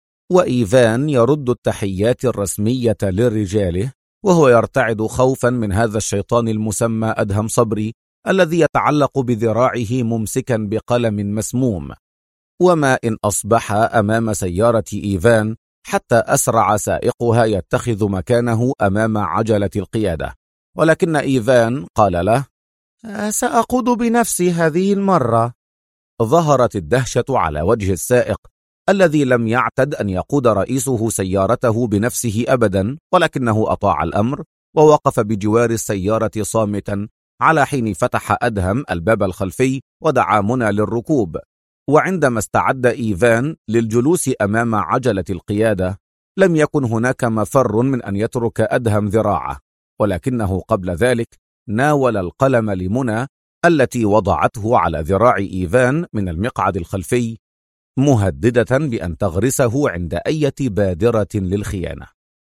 وإيفان يرد التحيات الرسمية لرجاله وهو يرتعد خوفا من هذا الشيطان المسمى أدهم صبري الذي يتعلق بذراعه ممسكا بقلم مسموم. وما إن أصبح أمام سيارة إيفان حتى أسرع سائقها يتخذ مكانه أمام عجلة القيادة، ولكن إيفان قال له: سأقود بنفسي هذه المرة. ظهرت الدهشة على وجه السائق الذي لم يعتد أن يقود رئيسه سيارته بنفسه أبدا، ولكنه أطاع الأمر ووقف بجوار السيارة صامتا على حين فتح أدهم الباب الخلفي ودعا منى للركوب. وعندما استعد إيفان للجلوس أمام عجلة القيادة لم يكن هناك مفر من أن يترك أدهم ذراعه، ولكنه قبل ذلك ناول القلم لمنى التي وضعته على ذراع إيفان من المقعد الخلفي، مهددة بأن تغرسه عند أي بادرة للخيانة.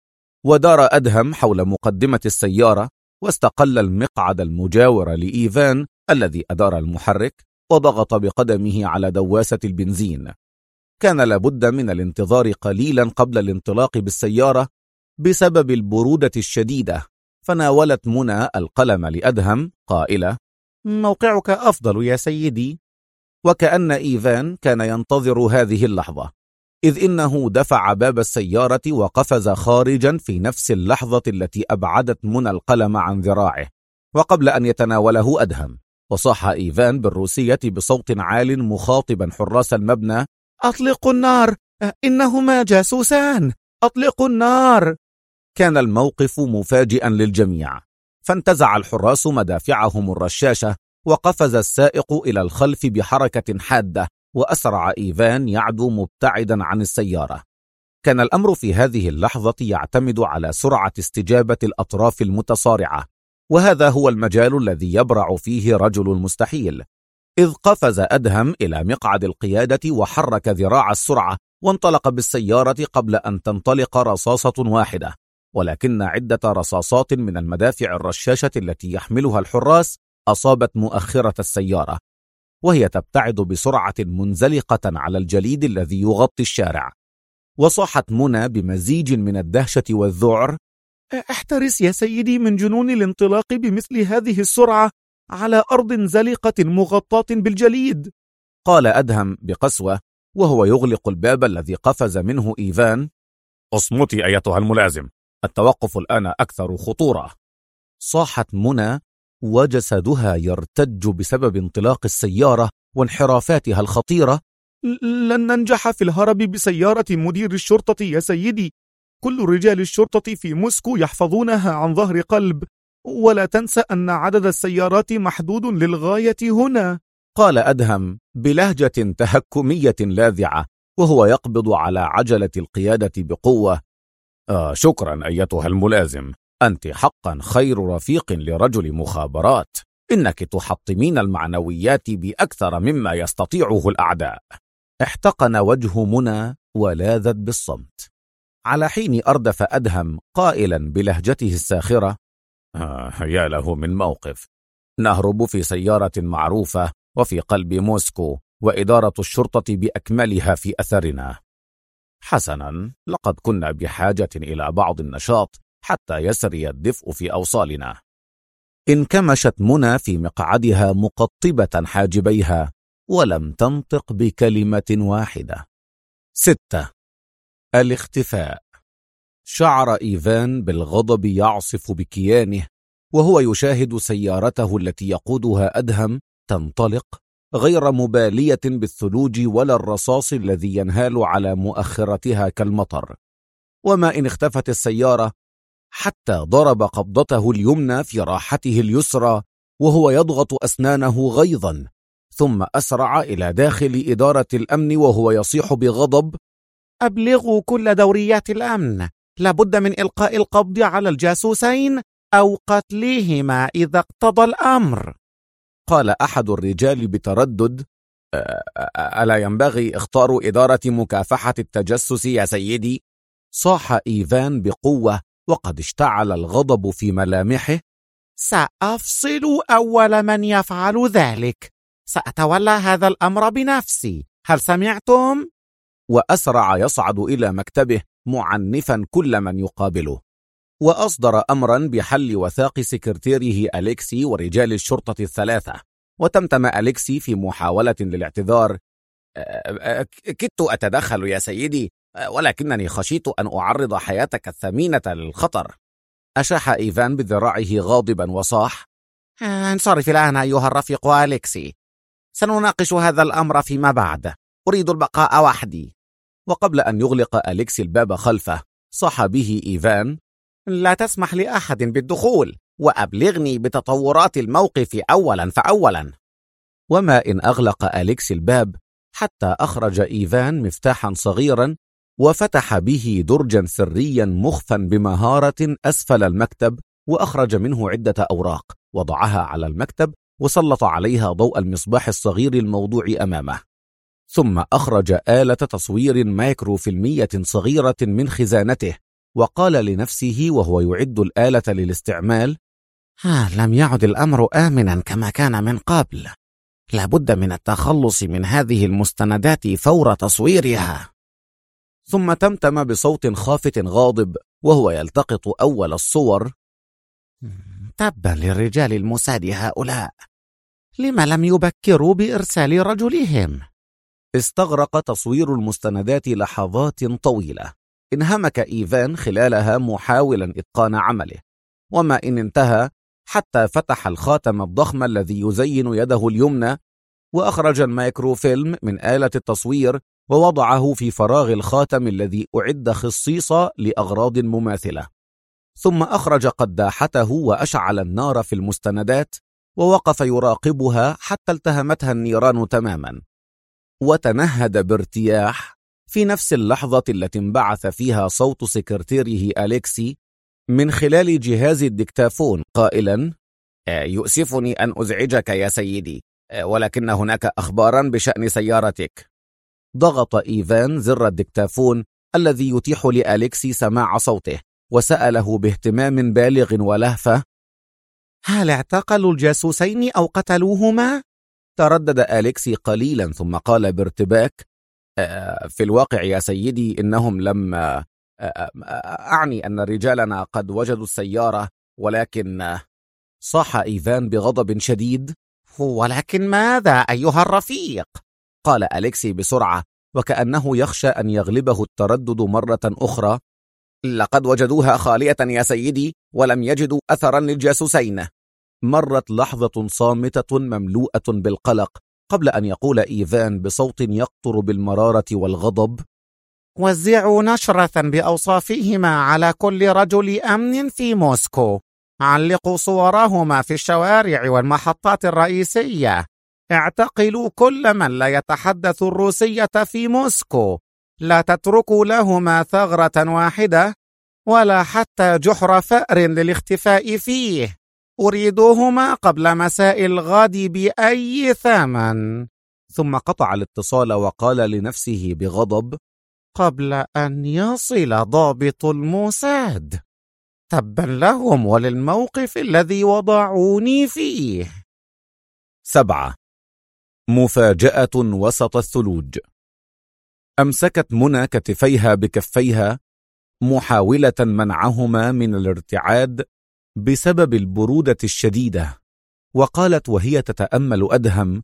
ودار أدهم حول مقدمة السيارة واستقل المقعد المجاور لإيفان الذي أدار المحرك وضغط بقدمه على دواسة البنزين. كان لابد من الانتظار قليلا قبل الانطلاق بالسيارة بسبب البرودة الشديدة، فناولت منى القلم لأدهم قائلة: موقعك أفضل يا سيدي. وكأن إيفان كان ينتظر هذه اللحظة، إذ إنه دفع باب السيارة وقفز خارجا في نفس اللحظة التي أبعدت منى القلم عن ذراعه، وقبل أن يتناوله أدهم وصاح إيفان بالروسية بصوت عال مخاطبا حراس المبنى: أطلقوا النار، إنهما جاسوسان، أطلقوا النار. كان الموقف مفاجئا للجميع، فانتزع الحراس مدافعهم الرشاشة وقفز السائق إلى الخلف بحركة حادة، وأسرع إيفان يعدو مبتعدا عن السيارة. كان الأمر في هذه اللحظة يعتمد على سرعة استجابة الأطراف المتصارعة، وهذا هو المجال الذي يبرع فيه رجل المستحيل، إذ قفز أدهم إلى مقعد القيادة وحرك ذراع السرعة وانطلق بالسيارة قبل أن تنطلق رصاصة واحدة، ولكن عدة رصاصات من المدافع الرشاشة التي يحملها الحراس أصابت مؤخرة السيارة، وهي تبتعد بسرعة منزلقة على الجليد الذي يغطي الشارع. وصاحت منى بمزيج من الدهشة والذعر: احترس يا سيدي من جنون الانطلاق بمثل هذه السرعة على أرض زلقة مغطاة بالجليد. قال أدهم بقسوة وهو يغلق الباب الذي قفز منه إيفان: اصمتي أيتها الملازم، التوقف الآن أكثر خطورة. صاحت منى وجسدها يرتج بسبب انطلاق السيارة وانحرافاتها الخطيرة: لن ننجح في الهرب بسيارة مدير الشرطة يا سيدي، كل رجال الشرطة في موسكو يحفظونها عن ظهر قلب، ولا تنسى أن عدد السيارات محدود للغاية هنا. قال أدهم بلهجة تهكمية لاذعة وهو يقبض على عجلة القيادة بقوة: شكرا أيتها الملازم، أنت حقا خير رفيق لرجل مخابرات، إنك تحطمين المعنويات بأكثر مما يستطيعه الأعداء. احتقن وجه منى ولاذت بالصمت، على حين أردف أدهم قائلا بلهجته الساخرة: يا له من موقف، نهرب في سيارة معروفة وفي قلب موسكو، وإدارة الشرطة بأكملها في أثرنا. حسنا، لقد كنا بحاجة إلى بعض النشاط حتى يسري الدفء في أوصالنا. انكمشت منى في مقعدها مقطبة حاجبيها، ولم تنطق بكلمة واحدة. 6. الاختفاء. شعر إيفان بالغضب يعصف بكيانه وهو يشاهد سيارته التي يقودها أدهم تنطلق، غير مبالية بالثلوج ولا الرصاص الذي ينهال على مؤخرتها كالمطر. وما إن اختفت السيارة حتى ضرب قبضته اليمنى في راحته اليسرى وهو يضغط أسنانه غيظا، ثم أسرع إلى داخل إدارة الأمن وهو يصيح بغضب: أبلغوا كل دوريات الأمن، لابد من إلقاء القبض على الجاسوسين أو قتلهما إذا اقتضى الأمر. قال أحد الرجال بتردد: ألا ينبغي اختار إدارة مكافحة التجسس يا سيدي؟ صاح إيفان بقوة وقد اشتعل الغضب في ملامحه: سأفصل أول من يفعل ذلك، سأتولى هذا الأمر بنفسي، هل سمعتم؟ وأسرع يصعد إلى مكتبه معنفا كل من يقابله، وأصدر أمرا بحل وثاق سكرتيره أليكسي ورجال الشرطة الثلاثة. وتمتم أليكسي في محاولة للاعتذار: كدت أتدخل يا سيدي، ولكنني خشيت أن أعرض حياتك الثمينة للخطر. أشاح إيفان بذراعه غاضبا وصاح: انصرف الآن أيها الرفيق أليكسي، سنناقش هذا الأمر فيما بعد، أريد البقاء وحدي. وقبل أن يغلق أليكسي الباب خلفه صاح به إيفان: لا تسمح لأحد بالدخول، وأبلغني بتطورات الموقف أولا فأولا. وما إن أغلق أليكسي الباب حتى أخرج إيفان مفتاحا صغيرا وفتح به درجا سريا مخفا بمهارة أسفل المكتب، وأخرج منه عدة أوراق وضعها على المكتب وسلط عليها ضوء المصباح الصغير الموضوع أمامه. ثم أخرج آلة تصوير مايكروفيلمية صغيرة من خزانته وقال لنفسه وهو يعد الآلة للاستعمال: لم يعد الأمر آمنا كما كان من قبل، لابد من التخلص من هذه المستندات فور تصويرها. ثم تمتم بصوت خافت غاضب وهو يلتقط أول الصور: تبا للرجال المساد هؤلاء، لما لم يبكروا بإرسال رجلهم؟ استغرق تصوير المستندات لحظات طويلة، انهمك إيفان خلالها محاولا إتقان عمله. وما إن انتهى حتى فتح الخاتم الضخم الذي يزين يده اليمنى، وأخرج الميكروفيلم من آلة التصوير ووضعه في فراغ الخاتم الذي أعد خصيصا لأغراض مماثلة. ثم أخرج قداحته وأشعل النار في المستندات ووقف يراقبها حتى التهمتها النيران تماما، وتنهد بارتياح في نفس اللحظة التي انبعث فيها صوت سكرتيره أليكسي من خلال جهاز الدكتافون قائلا: يؤسفني أن أزعجك يا سيدي، ولكن هناك أخبارا بشأن سيارتك. ضغط إيفان زر الدكتافون الذي يتيح لأليكسي سماع صوته وسأله باهتمام بالغ ولهفة: هل اعتقلوا الجاسوسين أو قتلوهما؟ تردد أليكسي قليلا ثم قال بارتباك: في الواقع يا سيدي إنهم لم أعني أن رجالنا قد وجدوا السيارة، ولكن... صاح إيفان بغضب شديد: ولكن ماذا أيها الرفيق؟ قال أليكسي بسرعة وكأنه يخشى أن يغلبه التردد مرة أخرى: لقد وجدوها خالية يا سيدي، ولم يجدوا أثرا للجاسوسين. مرت لحظة صامتة مملوءة بالقلق قبل أن يقول إيفان بصوت يقطر بالمرارة والغضب: وزعوا نشرة بأوصافهما على كل رجل أمن في موسكو، علقوا صورهما في الشوارع والمحطات الرئيسية، اعتقلوا كل من لا يتحدث الروسية في موسكو، لا تتركوا لهما ثغرة واحدة ولا حتى جحر فأر للاختفاء فيه، أريدوهما قبل مساء الغد بأي ثمن. ثم قطع الاتصال وقال لنفسه بغضب: قبل أن يصل ضابط الموساد، تبا لهم وللموقف الذي وضعوني فيه. 7. مفاجأة وسط الثلوج. أمسكت منى كتفيها بكفيها محاولة منعهما من الارتعاد بسبب البرودة الشديدة، وقالت وهي تتأمل أدهم: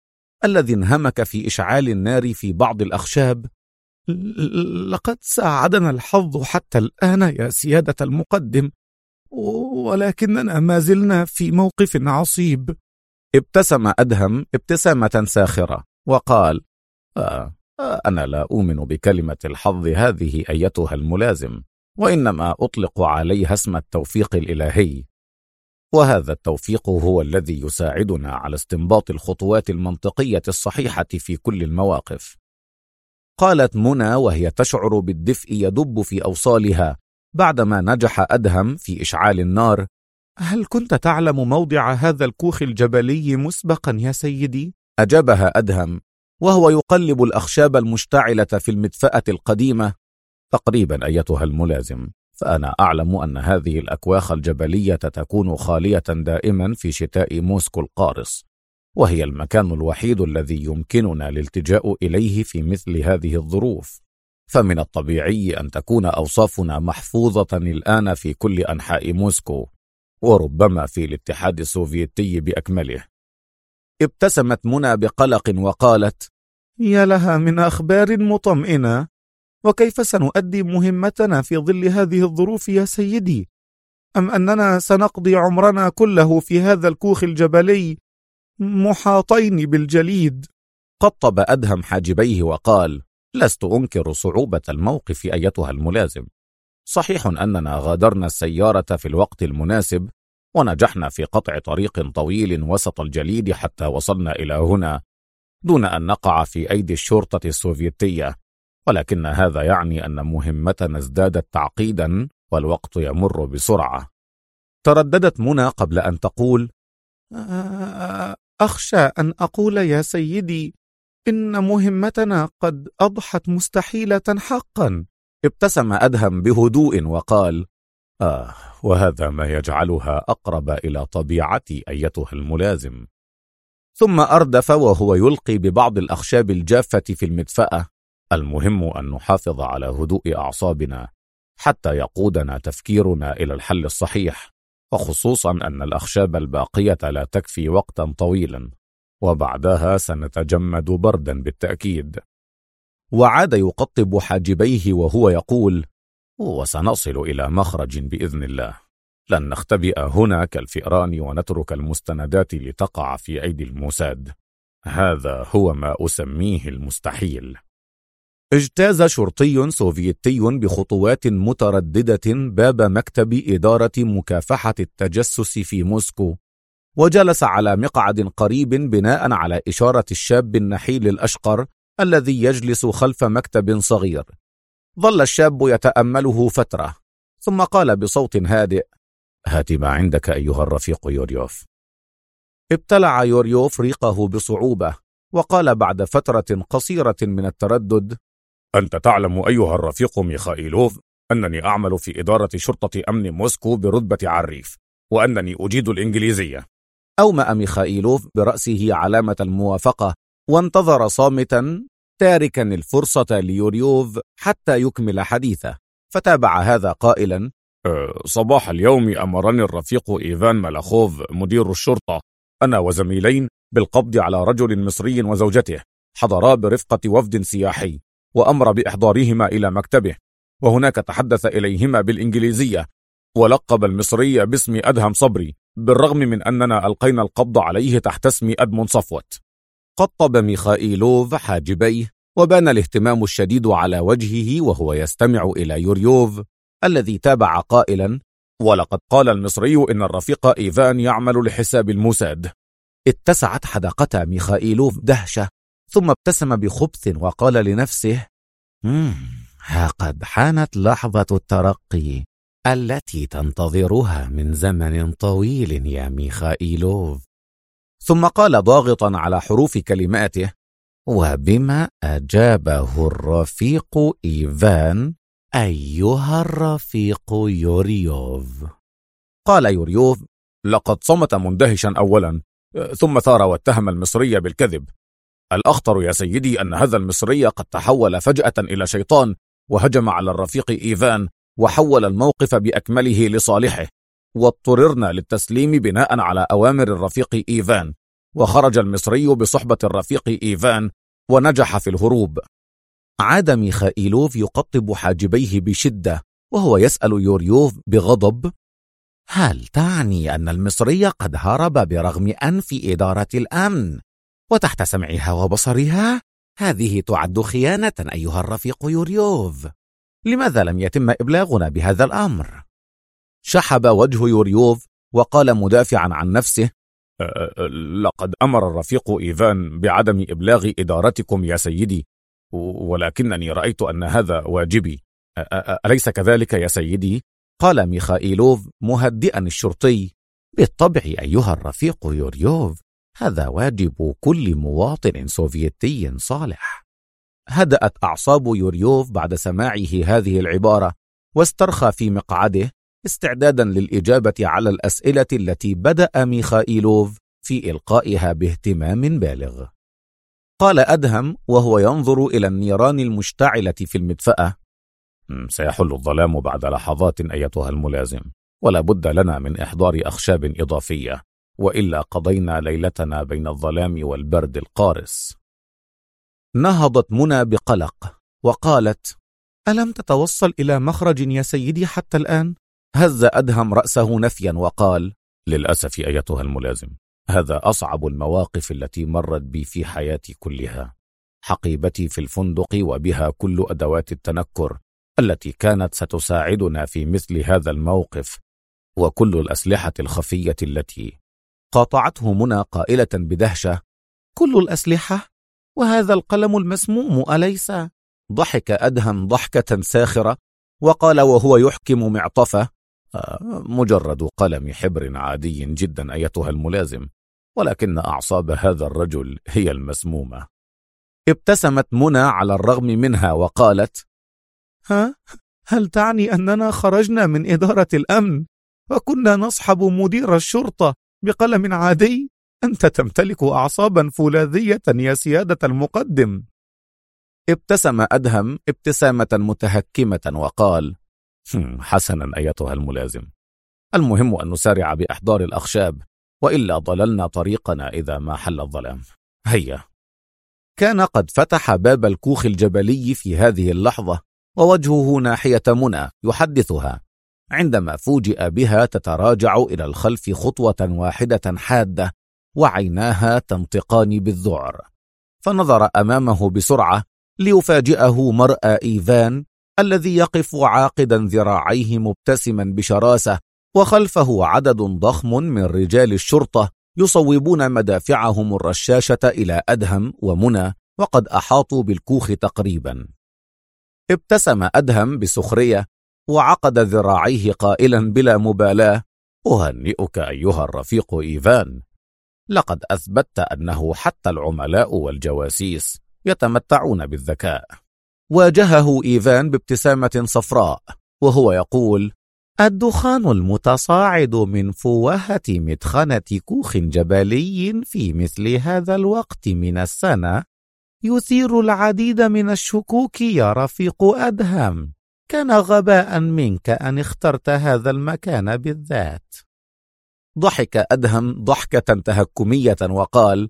الذي انهمك في إشعال النار في بعض الأخشاب. لقد ساعدنا الحظ حتى الآن يا سيادة المقدم، ولكننا ما زلنا في موقف عصيب. ابتسم أدهم ابتسامة ساخرة وقال: أنا لا أؤمن بكلمة الحظ هذه أيتها الملازم، وإنما أطلق عليها اسم التوفيق الإلهي، وهذا التوفيق هو الذي يساعدنا على استنباط الخطوات المنطقية الصحيحة في كل المواقف. قالت منى وهي تشعر بالدفء يدب في أوصالها بعدما نجح أدهم في إشعال النار: هل كنت تعلم موضع هذا الكوخ الجبلي مسبقا يا سيدي؟ أجابها أدهم وهو يقلب الأخشاب المشتعلة في المدفأة القديمة: تقريبا أيتها الملازم، فأنا أعلم أن هذه الأكواخ الجبلية تكون خالية دائما في شتاء موسكو القارس، وهي المكان الوحيد الذي يمكننا الالتجاء إليه في مثل هذه الظروف، فمن الطبيعي أن تكون أوصافنا محفوظة الآن في كل أنحاء موسكو، وربما في الاتحاد السوفيتي بأكمله. ابتسمت منى بقلق وقالت: يا لها من أخبار مطمئنة، وكيف سنؤدي مهمتنا في ظل هذه الظروف يا سيدي؟ أم أننا سنقضي عمرنا كله في هذا الكوخ الجبلي محاطين بالجليد؟ قطب أدهم حاجبيه وقال: لست أنكر صعوبة الموقف أيتها الملازم، صحيح أننا غادرنا السيارة في الوقت المناسب ونجحنا في قطع طريق طويل وسط الجليد حتى وصلنا إلى هنا دون أن نقع في أيدي الشرطة السوفيتية، ولكن هذا يعني أن مهمتنا ازدادت تعقيدا والوقت يمر بسرعة. ترددت منى قبل أن تقول: أخشى أن أقول يا سيدي إن مهمتنا قد أضحت مستحيلة حقا. ابتسم أدهم بهدوء وقال: وهذا ما يجعلها أقرب إلى طبيعتي أيتها الملازم. ثم أردف وهو يلقي ببعض الأخشاب الجافة في المدفأة: المهم أن نحافظ على هدوء أعصابنا حتى يقودنا تفكيرنا إلى الحل الصحيح، وخصوصا أن الأخشاب الباقية لا تكفي وقتا طويلا، وبعدها سنتجمد بردا بالتأكيد. وعاد يقطب حاجبيه وهو يقول: وسنصل إلى مخرج بإذن الله، لن نختبئ هنا كالفئران ونترك المستندات لتقع في أيدي الموساد، هذا هو ما أسميه المستحيل. اجتاز شرطي سوفيتي بخطوات مترددة باب مكتب إدارة مكافحة التجسس في موسكو، وجلس على مقعد قريب بناء على إشارة الشاب النحيل الأشقر الذي يجلس خلف مكتب صغير. ظل الشاب يتأمله فترة، ثم قال بصوت هادئ: هات ما عندك أيها الرفيق يوريوف. ابتلع يوريوف ريقه بصعوبة وقال بعد فترة قصيرة من التردد: أنت تعلم أيها الرفيق ميخائيلوف أنني أعمل في إدارة شرطة أمن موسكو برتبة عريف، وأنني أجيد الإنجليزية. أومأ ميخائيلوف برأسه علامة الموافقة وانتظر صامتا تاركا الفرصة ليوريوف حتى يكمل حديثه، فتابع هذا قائلا: صباح اليوم أمرني الرفيق إيفان ملاخوف مدير الشرطة أنا وزميلين بالقبض على رجل مصري وزوجته حضرا برفقة وفد سياحي، وأمر بإحضارهما إلى مكتبه، وهناك تحدث إليهما بالإنجليزية، ولقب المصري باسم أدهم صبري بالرغم من أننا ألقينا القبض عليه تحت اسم أدمون صفوت. قطب ميخائيلوف حاجبيه وبان الاهتمام الشديد على وجهه وهو يستمع إلى يوريوف الذي تابع قائلا: ولقد قال المصري إن الرفيق إيفان يعمل لحساب الموساد. اتسعت حدقة ميخائيلوف دهشة، ثم ابتسم بخبث وقال لنفسه: ها قد حانت لحظة الترقي التي تنتظرها من زمن طويل يا ميخائيلوف. ثم قال ضاغطا على حروف كلماته: وبما أجابه الرفيق إيفان أيها الرفيق يوريوف. قال يوريوف: لقد صمت مندهشا أولا، ثم ثار واتهم المصري بالكذب. الأخطر يا سيدي أن هذا المصري قد تحول فجأة إلى شيطان، وهجم على الرفيق إيفان وحول الموقف بأكمله لصالحه، واضطررنا للتسليم بناء على أوامر الرفيق إيفان، وخرج المصري بصحبة الرفيق إيفان ونجح في الهروب. عاد ميخائيلوف يقطب حاجبيه بشدة وهو يسأل يوريوف بغضب: هل تعني أن المصري قد هرب برغم أنف إدارة الأمن وتحت سمعها وبصرها؟ هذه تعد خيانة أيها الرفيق يوريوف. لماذا لم يتم إبلاغنا بهذا الأمر؟ شحب وجه يوريوف وقال مدافعا عن نفسه: لقد أمر الرفيق إيفان بعدم إبلاغ إدارتكم يا سيدي، ولكنني رأيت أن هذا واجبي. أليس كذلك يا سيدي؟ قال ميخائيلوف مهدئا الشرطي: بالطبع أيها الرفيق يوريوف، هذا واجب كل مواطن سوفيتي صالح. هدأت أعصاب يوريوف بعد سماعه هذه العبارة، واسترخى في مقعده استعدادا للإجابة على الأسئلة التي بدأ ميخائيلوف في إلقائها باهتمام بالغ. قال أدهم وهو ينظر إلى النيران المشتعلة في المدفأة: سيحل الظلام بعد لحظات أيتها الملازم، ولا بد لنا من إحضار أخشاب إضافية، وإلا قضينا ليلتنا بين الظلام والبرد القارس. نهضت منى بقلق وقالت: ألم تتوصل إلى مخرج يا سيدي حتى الآن؟ هز أدهم رأسه نفيا وقال: للأسف أيتها الملازم، هذا أصعب المواقف التي مرت بي في حياتي كلها. حقيبتي في الفندق وبها كل أدوات التنكر التي كانت ستساعدنا في مثل هذا الموقف، وكل الأسلحة الخفية التي... قاطعته منى قائلة بدهشة: كل الأسلحة؟ وهذا القلم المسموم أليس؟ ضحك أدهم ضحكة ساخرة وقال وهو يحكم معطفه: مجرد قلم حبر عادي جدا أيتها الملازم، ولكن أعصاب هذا الرجل هي المسمومة. ابتسمت منى على الرغم منها وقالت: هل تعني أننا خرجنا من إدارة الأمن وكنا نصحب مدير الشرطة بقلم عادي؟ أنت تمتلك أعصابا فولاذية يا سيادة المقدم. ابتسم أدهم ابتسامة متهكمة وقال: حسنا أيتها الملازم، المهم أن نسارع بإحضار الأخشاب، وإلا ضللنا طريقنا إذا ما حل الظلام. هيا. كان قد فتح باب الكوخ الجبلي في هذه اللحظة، ووجهه ناحية منى يحدثها، عندما فوجئ بها تتراجع إلى الخلف خطوة واحدة حادة، وعيناها تنطقان بالذعر. فنظر أمامه بسرعة ليفاجئه مرأى إيفان الذي يقف عاقدا ذراعيه مبتسما بشراسة، وخلفه عدد ضخم من رجال الشرطة يصوبون مدافعهم الرشاشة إلى أدهم ومنى، وقد أحاطوا بالكوخ تقريبا. ابتسم أدهم بسخرية وعقد ذراعيه قائلا بلا مبالاة: أهنئك أيها الرفيق إيفان، لقد أثبتت أنه حتى العملاء والجواسيس يتمتعون بالذكاء. واجهه إيفان بابتسامة صفراء وهو يقول: الدخان المتصاعد من فوهة مدخنة كوخ جبلي في مثل هذا الوقت من السنة يثير العديد من الشكوك يا رفيق أدهم. كان غباء منك أن اخترت هذا المكان بالذات. ضحك أدهم ضحكة تهكمية وقال: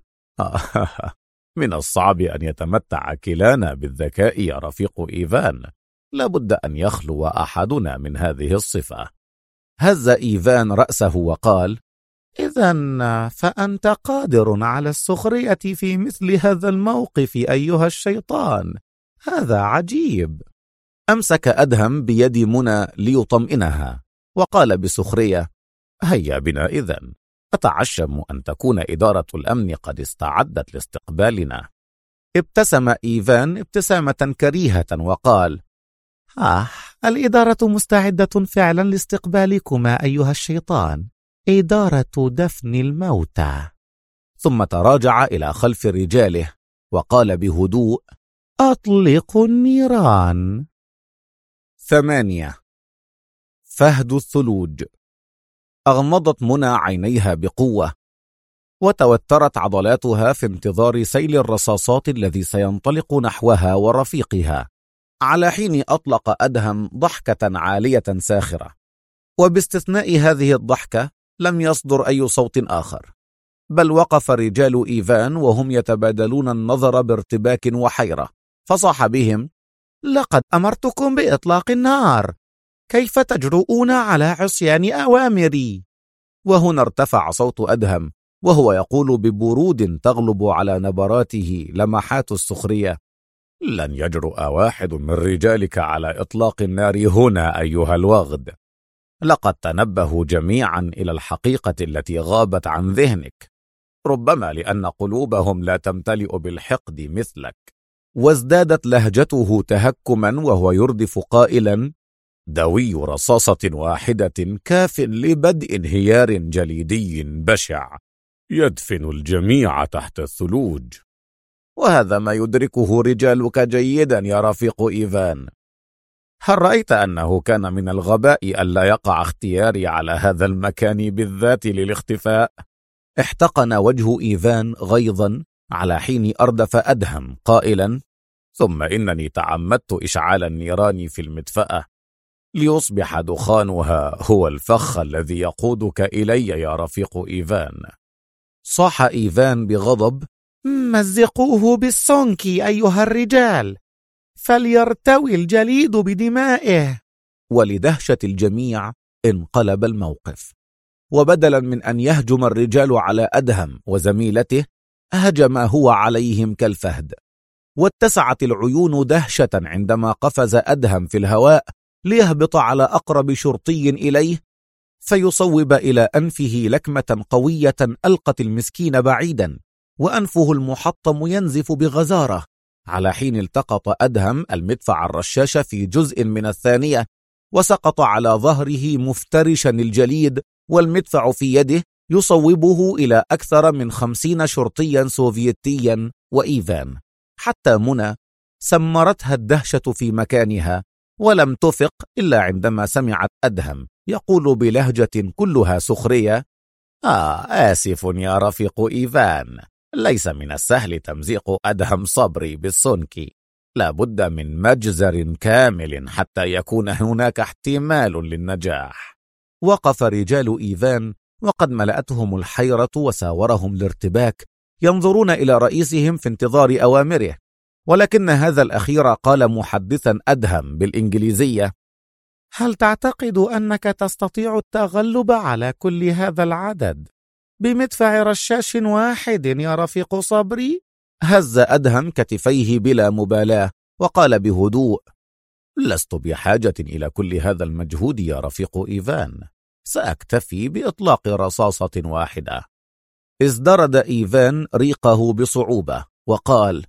من الصعب أن يتمتع كلانا بالذكاء يا رفيق إيفان، لابد أن يخلو أحدنا من هذه الصفة. هز إيفان رأسه وقال: إذن فأنت قادر على السخرية في مثل هذا الموقف أيها الشيطان، هذا عجيب. أمسك أدهم بيد منى ليطمئنها وقال بسخرية: هيا بنا إذن، أتعشم أن تكون إدارة الأمن قد استعدت لاستقبالنا. ابتسم إيفان ابتسامة كريهة وقال: الإدارة مستعدة فعلا لاستقبالكما أيها الشيطان، إدارة دفن الموتى. ثم تراجع إلى خلف رجاله وقال بهدوء: أطلقوا النيران. 8. فهد الثلوج. أغمضت منى عينيها بقوة، وتوترت عضلاتها في انتظار سيل الرصاصات الذي سينطلق نحوها ورفيقها، على حين أطلق أدهم ضحكة عالية ساخرة، وباستثناء هذه الضحكة لم يصدر أي صوت آخر. بل وقف رجال إيفان وهم يتبادلون النظر بارتباك وحيرة، فصاح بهم: لقد أمرتكم بإطلاق النار، كيف تجرؤون على عصيان أوامري؟ وهنا ارتفع صوت أدهم وهو يقول ببرود تغلب على نبراته لمحات السخرية: لن يجرؤ واحد من رجالك على إطلاق النار هنا أيها الوغد. لقد تنبهوا جميعا إلى الحقيقة التي غابت عن ذهنك، ربما لأن قلوبهم لا تمتلئ بالحقد مثلك. وازدادت لهجته تهكما وهو يردف قائلا: دوي رصاصة واحدة كاف لبدء انهيار جليدي بشع يدفن الجميع تحت الثلوج. وهذا ما يدركه رجالك جيدا يا رفيق إيفان. هل رأيت أنه كان من الغباء ألا يقع اختياري على هذا المكان بالذات للاختفاء؟ احتقن وجه إيفان غيظا على حين أردف أدهم قائلا: ثم إنني تعمدت إشعال النيران في المدفأة ليصبح دخانها هو الفخ الذي يقودك إلي يا رفيق إيفان. صاح إيفان بغضب: مزقوه بالسونك أيها الرجال، فليرتوي الجليد بدمائه. ولدهشة الجميع انقلب الموقف، وبدلا من أن يهجم الرجال على أدهم وزميلته هجم هو عليهم كالفهد. واتسعت العيون دهشة عندما قفز أدهم في الهواء ليهبط على أقرب شرطي إليه فيصوب إلى أنفه لكمة قوية ألقت المسكين بعيدا، وأنفه المحطم ينزف بغزارة، على حين التقط أدهم المدفع الرشاش في جزء من الثانية وسقط على ظهره مفترشا الجليد، والمدفع في يده يصوبه إلى أكثر من 50 شرطيا سوفيتيا وإيفان، حتى منى سمرتها الدهشة في مكانها ولم تفق إلا عندما سمعت أدهم يقول بلهجة كلها سخرية: آسف يا رفيق إيفان، ليس من السهل تمزيق أدهم صبري بالسونكي، لا بد من مجزر كامل حتى يكون هناك احتمال للنجاح. وقف رجال إيفان وقد ملأتهم الحيرة وساورهم الارتباك ينظرون إلى رئيسهم في انتظار أوامره، ولكن هذا الأخير قال محدثا أدهم بالإنجليزية: هل تعتقد أنك تستطيع التغلب على كل هذا العدد بمدفع رشاش واحد يا رفيق صبري؟ هز أدهم كتفيه بلا مبالاة وقال بهدوء: لست بحاجة إلى كل هذا المجهود يا رفيق إيفان، سأكتفي بإطلاق رصاصة واحدة. ازدرد إيفان ريقه بصعوبة وقال: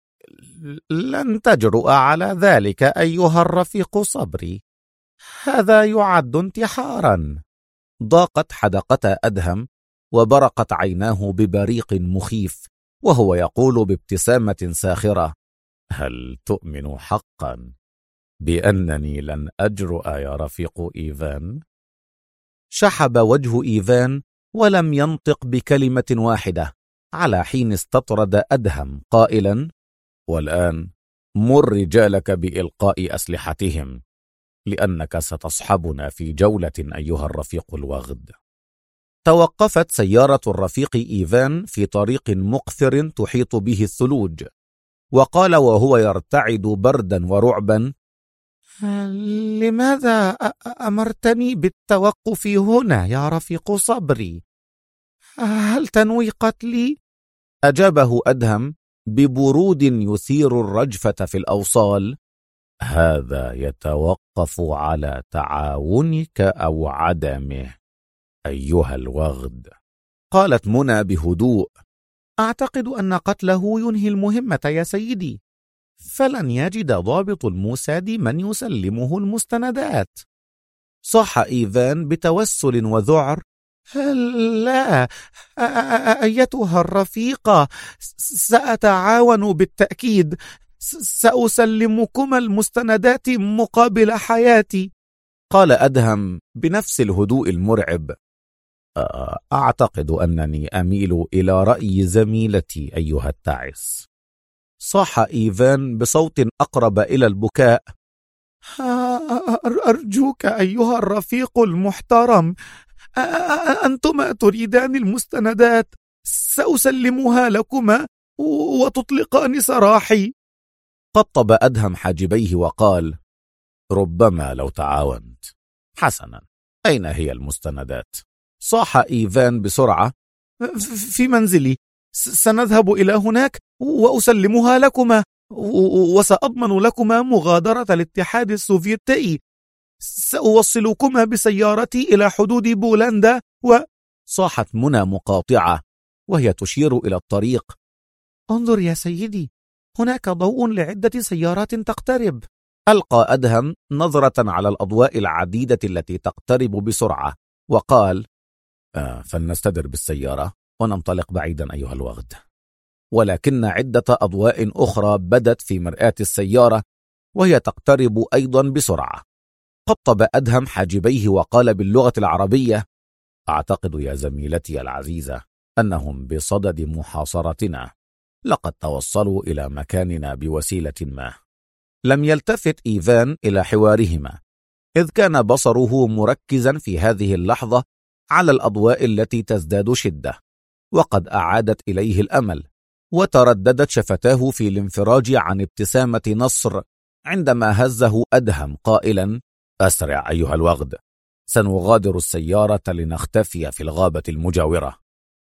لن تجرؤ على ذلك أيها الرفيق صبري، هذا يعد انتحارا. ضاقت حدقة أدهم وبرقت عيناه ببريق مخيف وهو يقول بابتسامة ساخرة: هل تؤمن حقا بأنني لن أجرؤ يا رفيق إيفان؟ شحب وجه إيفان ولم ينطق بكلمة واحدة، على حين استطرد أدهم قائلا: والآن مر رجالك بإلقاء أسلحتهم، لأنك ستصحبنا في جولة أيها الرفيق الوغد. توقفت سيارة الرفيق إيفان في طريق مقفر تحيط به الثلوج، وقال وهو يرتعد بردا ورعبا: لماذا أمرتني بالتوقف هنا يا رفيق صبري؟ هل تنوي قتلي؟ أجابه أدهم ببرود يثير الرجفة في الأوصال: هذا يتوقف على تعاونك أو عدمه أيها الوغد. قالت منى بهدوء: أعتقد أن قتله ينهي المهمة يا سيدي، فلن يجد ضابط الموساد من يسلمه المستندات. صاح إيفان بتوسل وذعر: لا أيتها الرفيقة، سأتعاون بالتأكيد، سأسلمكما المستندات مقابل حياتي. قال أدهم بنفس الهدوء المرعب: أعتقد أنني أميل إلى رأي زميلتي أيها التعس. صاح إيفان بصوت أقرب إلى البكاء: أرجوك أيها الرفيق المحترم، أنتما تريدان المستندات، سأسلمها لكما وتطلقان سراحي. قطب أدهم حاجبيه وقال: ربما لو تعاونت. حسنا، أين هي المستندات؟ صاح إيفان بسرعة: في منزلي، سنذهب إلى هناك وأسلمها لكما، وسأضمن لكما مغادرة الاتحاد السوفيتي. سأوصلكما بسيارتي إلى حدود بولندا صاحت منى مقاطعة وهي تشير إلى الطريق: انظر يا سيدي، هناك ضوء لعدة سيارات تقترب. ألقى أدهم نظرة على الأضواء العديدة التي تقترب بسرعة وقال: فلنستدر بالسيارة وننطلق بعيدا أيها الوغد. ولكن عدة أضواء أخرى بدت في مرآة السيارة وهي تقترب أيضا بسرعة. قطب أدهم حاجبيه وقال باللغة العربية: أعتقد يا زميلتي العزيزة أنهم بصدد محاصرتنا، لقد توصلوا إلى مكاننا بوسيلة ما. لم يلتفت إيفان إلى حوارهما، إذ كان بصره مركزا في هذه اللحظة على الأضواء التي تزداد شدة، وقد أعادت إليه الأمل، وترددت شفتاه في الانفراج عن ابتسامة نصر عندما هزه أدهم قائلا: أسرع أيها الوغد، سنغادر السيارة لنختفي في الغابة المجاورة.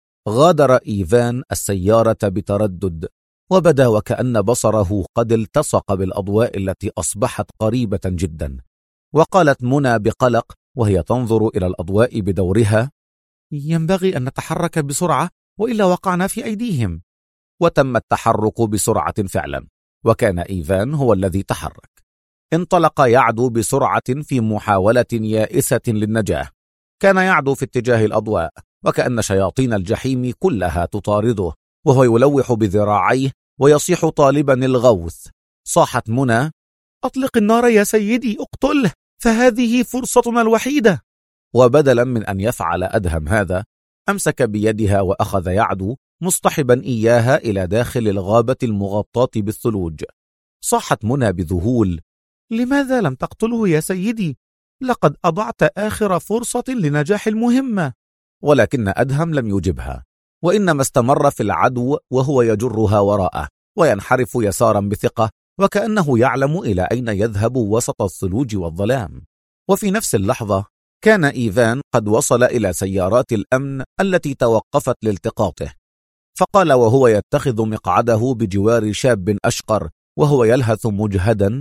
غادر إيفان السيارة بتردد، وبدا وكأن بصره قد التصق بالأضواء التي أصبحت قريبة جدا. وقالت منى بقلق وهي تنظر إلى الأضواء بدورها: ينبغي أن نتحرك بسرعة وإلا وقعنا في أيديهم. وتم التحرك بسرعة فعلا، وكان إيفان هو الذي تحرك. انطلق يعدو بسرعة في محاولة يائسة للنجاة. كان يعدو في اتجاه الأضواء، وكأن شياطين الجحيم كلها تطارده، وهو يلوح بذراعيه ويصيح طالبا الغوث. صاحت منى: أطلق النار يا سيدي، اقتله، فهذه فرصتنا الوحيدة. وبدلا من أن يفعل أدهم هذا، أمسك بيدها وأخذ يعدو مصطحبا إياها إلى داخل الغابة المغطاة بالثلوج. صاحت منى بذهول: لماذا لم تقتله يا سيدي؟ لقد أضعت آخر فرصة لنجاح المهمة. ولكن أدهم لم يجبها، وإنما استمر في العدو وهو يجرها وراءه وينحرف يسارا بثقة، وكأنه يعلم إلى أين يذهب وسط الثلوج والظلام. وفي نفس اللحظة كان إيفان قد وصل إلى سيارات الأمن التي توقفت لالتقاطه، فقال وهو يتخذ مقعده بجوار شاب أشقر وهو يلهث مجهدا: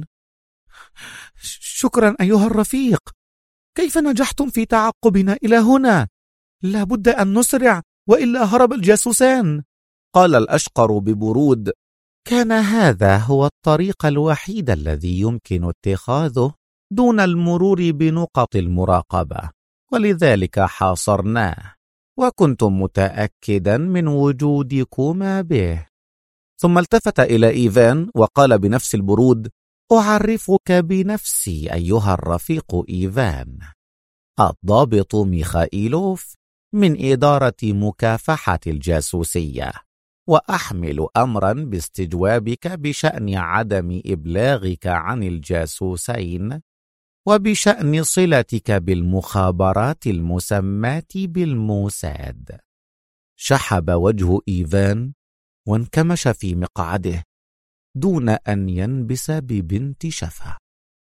شكرا أيها الرفيق، كيف نجحتم في تعقبنا إلى هنا؟ لا بد أن نسرع وإلا هرب الجاسوسان. قال الأشقر ببرود: كان هذا هو الطريق الوحيد الذي يمكن اتخاذه دون المرور بنقط المراقبة، ولذلك حاصرناه، وكنت متأكدا من وجودكما به. ثم التفت إلى إيفان وقال بنفس البرود: أعرفك بنفسي أيها الرفيق إيفان، الضابط ميخائيلوف من إدارة مكافحة الجاسوسية، وأحمل أمرا باستجوابك بشأن عدم إبلاغك عن الجاسوسين، وبشأن صلتك بالمخابرات المسماة بالموساد. شحب وجه إيفان وانكمش في مقعده دون أن ينبس ببنت شفا.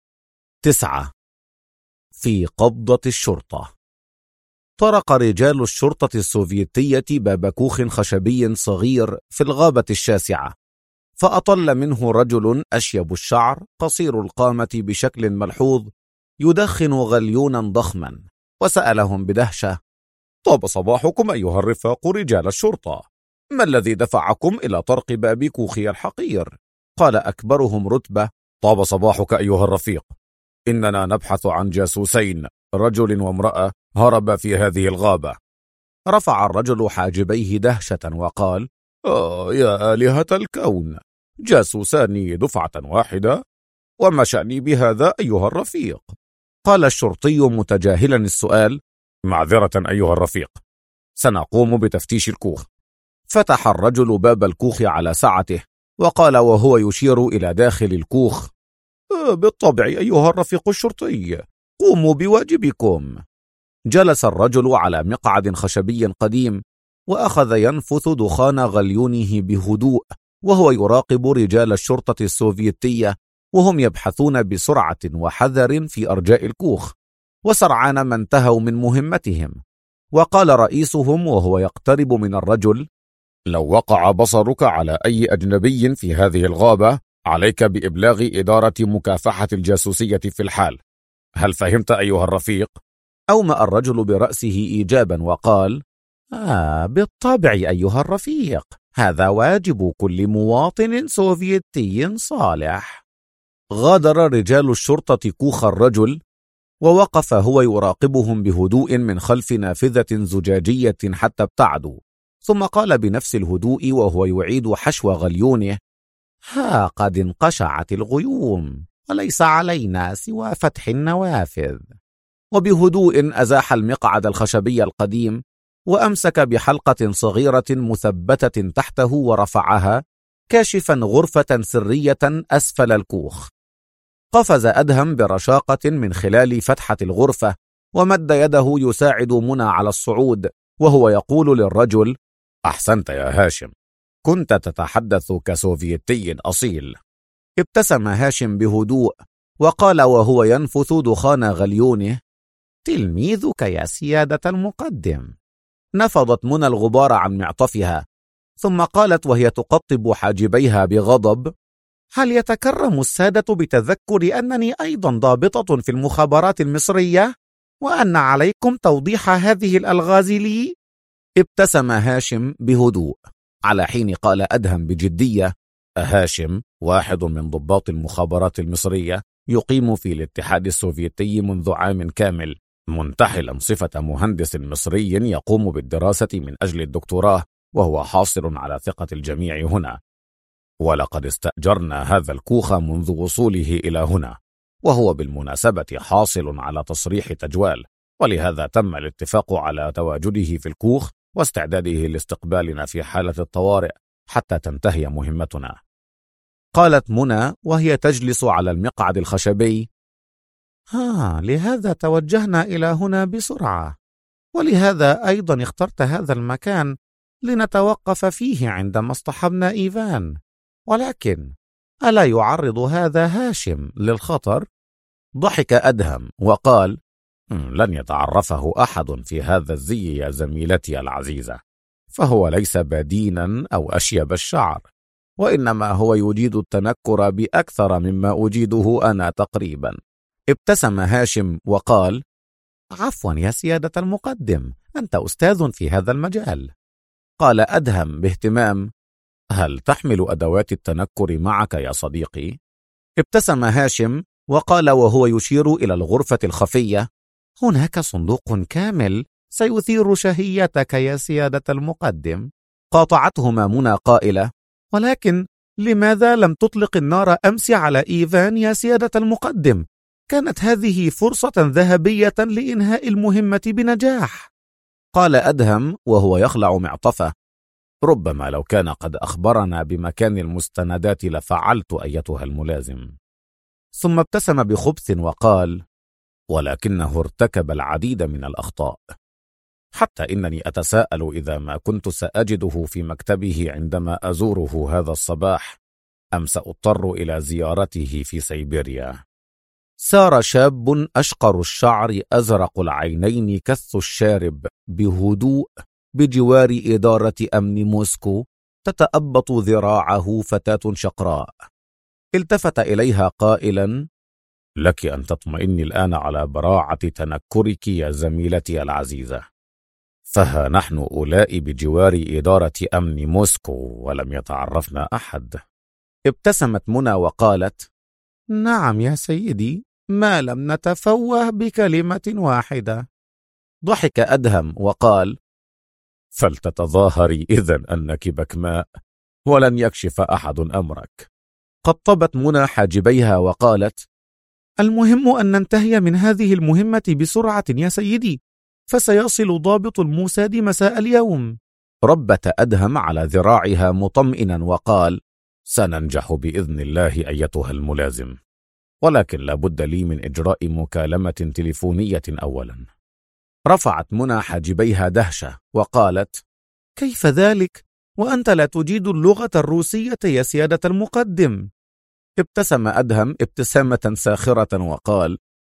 9. في قبضة الشرطة. طرق رجال الشرطة السوفيتية باب كوخ خشبي صغير في الغابة الشاسعة، فأطل منه رجل أشيب الشعر قصير القامة بشكل ملحوظ يدخن غليونا ضخما، وسألهم بدهشة: طاب صباحكم أيها الرفاق رجال الشرطة، ما الذي دفعكم إلى طرق باب كوخي الحقير؟ قال أكبرهم رتبة: طاب صباحك أيها الرفيق، إننا نبحث عن جاسوسين، رجل وامرأة، هرب في هذه الغابة. رفع الرجل حاجبيه دهشة وقال: يا آلهة الكون، جاسوسان دفعة واحدة؟ وما شأني بهذا أيها الرفيق؟ قال الشرطي متجاهلا السؤال: معذرة أيها الرفيق، سنقوم بتفتيش الكوخ. فتح الرجل باب الكوخ على سعته وقال وهو يشير إلى داخل الكوخ: بالطبع أيها الرفيق الشرطي، قوموا بواجبكم. جلس الرجل على مقعد خشبي قديم وأخذ ينفث دخان غليونه بهدوء وهو يراقب رجال الشرطة السوفيتية وهم يبحثون بسرعة وحذر في أرجاء الكوخ، وسرعان ما انتهوا من مهمتهم. وقال رئيسهم وهو يقترب من الرجل: لو وقع بصرك على أي أجنبي في هذه الغابة عليك بإبلاغ إدارة مكافحة الجاسوسية في الحال. هل فهمت أيها الرفيق؟ أومأ الرجل برأسه إيجابا وقال: بالطبع أيها الرفيق، هذا واجب كل مواطن سوفيتي صالح. غادر رجال الشرطة كوخ الرجل، ووقف هو يراقبهم بهدوء من خلف نافذة زجاجية حتى ابتعدوا، ثم قال بنفس الهدوء وهو يعيد حشو غليونه: قد انقشعت الغيوم وليس علينا سوى فتح النوافذ. وبهدوء أزاح المقعد الخشبي القديم وأمسك بحلقة صغيرة مثبتة تحته ورفعها، كاشفا غرفة سرية أسفل الكوخ. قفز أدهم برشاقة من خلال فتحة الغرفة ومد يده يساعد منى على الصعود، وهو يقول للرجل: أحسنت يا هاشم، كنت تتحدث كسوفيتي أصيل. ابتسم هاشم بهدوء وقال وهو ينفث دخان غليونه: تلميذك يا سيادة المقدم. نفضت منى الغبار عن معطفها، ثم قالت وهي تقطب حاجبيها بغضب: هل يتكرم السادة بتذكر أنني أيضا ضابطة في المخابرات المصرية، وأن عليكم توضيح هذه الألغاز لي؟ ابتسم هاشم بهدوء، على حين قال أدهم بجدية: هاشم واحد من ضباط المخابرات المصرية، يقيم في الاتحاد السوفيتي منذ عام كامل، منتحلا صفة مهندس مصري يقوم بالدراسة من أجل الدكتوراه، وهو حاصل على ثقة الجميع هنا. ولقد استأجرنا هذا الكوخ منذ وصوله إلى هنا، وهو بالمناسبة حاصل على تصريح تجوال، ولهذا تم الاتفاق على تواجده في الكوخ واستعداده لاستقبالنا في حالة الطوارئ حتى تنتهي مهمتنا. قالت منى وهي تجلس على المقعد الخشبي: لهذا توجهنا إلى هنا بسرعة، ولهذا أيضا اخترت هذا المكان لنتوقف فيه عندما اصطحبنا إيفان. ولكن ألا يعرض هذا هاشم للخطر؟ ضحك أدهم وقال: لن يتعرفه أحد في هذا الزي يا زميلتي العزيزة، فهو ليس بدينا أو أشيب الشعر، وإنما هو يجيد التنكر بأكثر مما أجيده أنا تقريبا. ابتسم هاشم وقال: عفوا يا سيادة المقدم، أنت أستاذ في هذا المجال. قال أدهم باهتمام: هل تحمل أدوات التنكر معك يا صديقي؟ ابتسم هاشم وقال وهو يشير إلى الغرفة الخفية: هناك صندوق كامل سيثير شهيتك يا سيادة المقدم. قاطعتهما منى قائلة: ولكن لماذا لم تطلق النار أمس على إيفان يا سيادة المقدم؟ كانت هذه فرصة ذهبية لإنهاء المهمة بنجاح. قال أدهم وهو يخلع معطفه: ربما لو كان قد أخبرنا بمكان المستندات لفعلت أيتها الملازم. ثم ابتسم بخبث وقال: ولكنه ارتكب العديد من الأخطاء، حتى إنني أتساءل إذا ما كنت سأجده في مكتبه عندما أزوره هذا الصباح أم سأضطر إلى زيارته في سيبيريا. سار شاب أشقر الشعر أزرق العينين كث الشارب بهدوء بجوار إدارة أمن موسكو، تتأبط ذراعه فتاة شقراء. التفت إليها قائلا: لك أن تطمئني الآن على براعة تنكرك يا زميلتي العزيزة، فها نحن أولاء بجوار إدارة أمن موسكو ولم يتعرفنا أحد. ابتسمت منى وقالت: نعم يا سيدي، ما لم نتفوه بكلمة واحدة. ضحك أدهم وقال: فلتتظاهري إذن أنك بكماء ولن يكشف أحد أمرك. قطبت منى حاجبيها وقالت: المهم أن ننتهي من هذه المهمة بسرعة يا سيدي، فسيصل ضابط الموساد مساء اليوم. ربت أدهم على ذراعها مطمئنا وقال: سننجح بإذن الله أيتها الملازم، ولكن لابد لي من إجراء مكالمة تليفونية أولا. رفعت منى حاجبيها دهشة وقالت: كيف ذلك وأنت لا تجيد اللغة الروسية يا سيادة المقدم؟ ابتسم أدهم ابتسامة ساخرة وقال: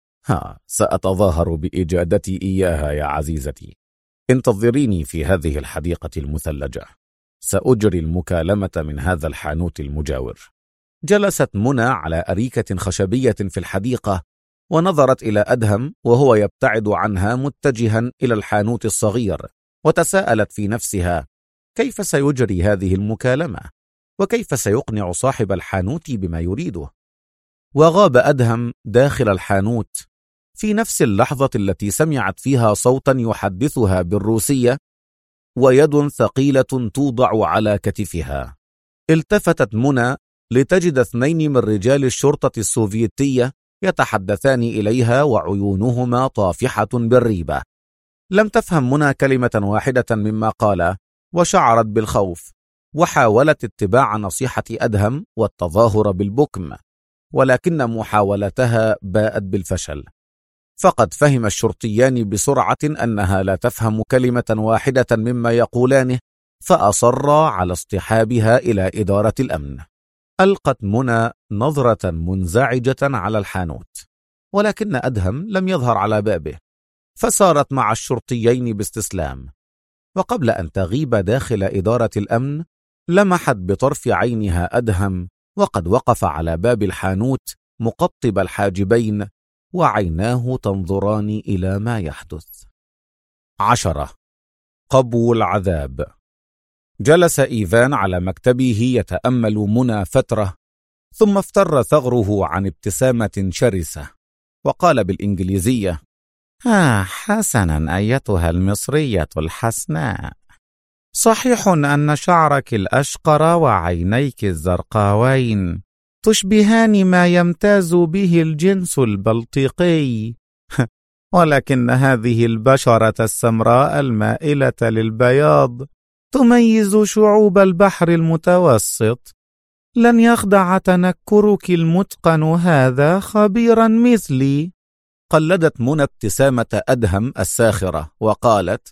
سأتظاهر بإجادتي إياها يا عزيزتي. انتظريني في هذه الحديقة المثلجة، سأجري المكالمة من هذا الحانوت المجاور. جلست منى على أريكة خشبية في الحديقة ونظرت إلى أدهم وهو يبتعد عنها متجها إلى الحانوت الصغير، وتساءلت في نفسها كيف سيجري هذه المكالمة، وكيف سيقنع صاحب الحانوت بما يريده. وغاب أدهم داخل الحانوت في نفس اللحظة التي سمعت فيها صوتا يحدثها بالروسية ويد ثقيلة توضع على كتفها. التفتت منى لتجد 2 من رجال الشرطة السوفيتية يتحدثان إليها وعيونهما طافحة بالريبة. لم تفهم منى كلمة واحدة مما قال، وشعرت بالخوف، وحاولت اتباع نصيحة أدهم والتظاهر بالبكم، ولكن محاولتها باءت بالفشل. فقد فهم الشرطيان بسرعة أنها لا تفهم كلمة واحدة مما يقولانه، فأصرا على اصطحابها إلى إدارة الأمن. ألقت منى نظرة منزعجة على الحانوت، ولكن أدهم لم يظهر على بابه، فسارت مع الشرطيين باستسلام. وقبل أن تغيب داخل إدارة الأمن لمحت بطرف عينها أدهم وقد وقف على باب الحانوت مقطب الحاجبين، وعيناه تنظران إلى ما يحدث. 10. قبو العذاب. جلس إيفان على مكتبه يتأمل منى فترة، ثم افتر ثغره عن ابتسامة شرسة وقال بالإنجليزية: حسنا أيتها المصرية الحسناء، صحيح أن شعرك الأشقر وعينيك الزرقاوين تشبهان ما يمتاز به الجنس البلطيقي، ولكن هذه البشرة السمراء المائلة للبياض تميز شعوب البحر المتوسط. لن يخدع تنكرك المتقن هذا خبيرا مثلي. قلدت منى ابتسامة أدهم الساخرة وقالت: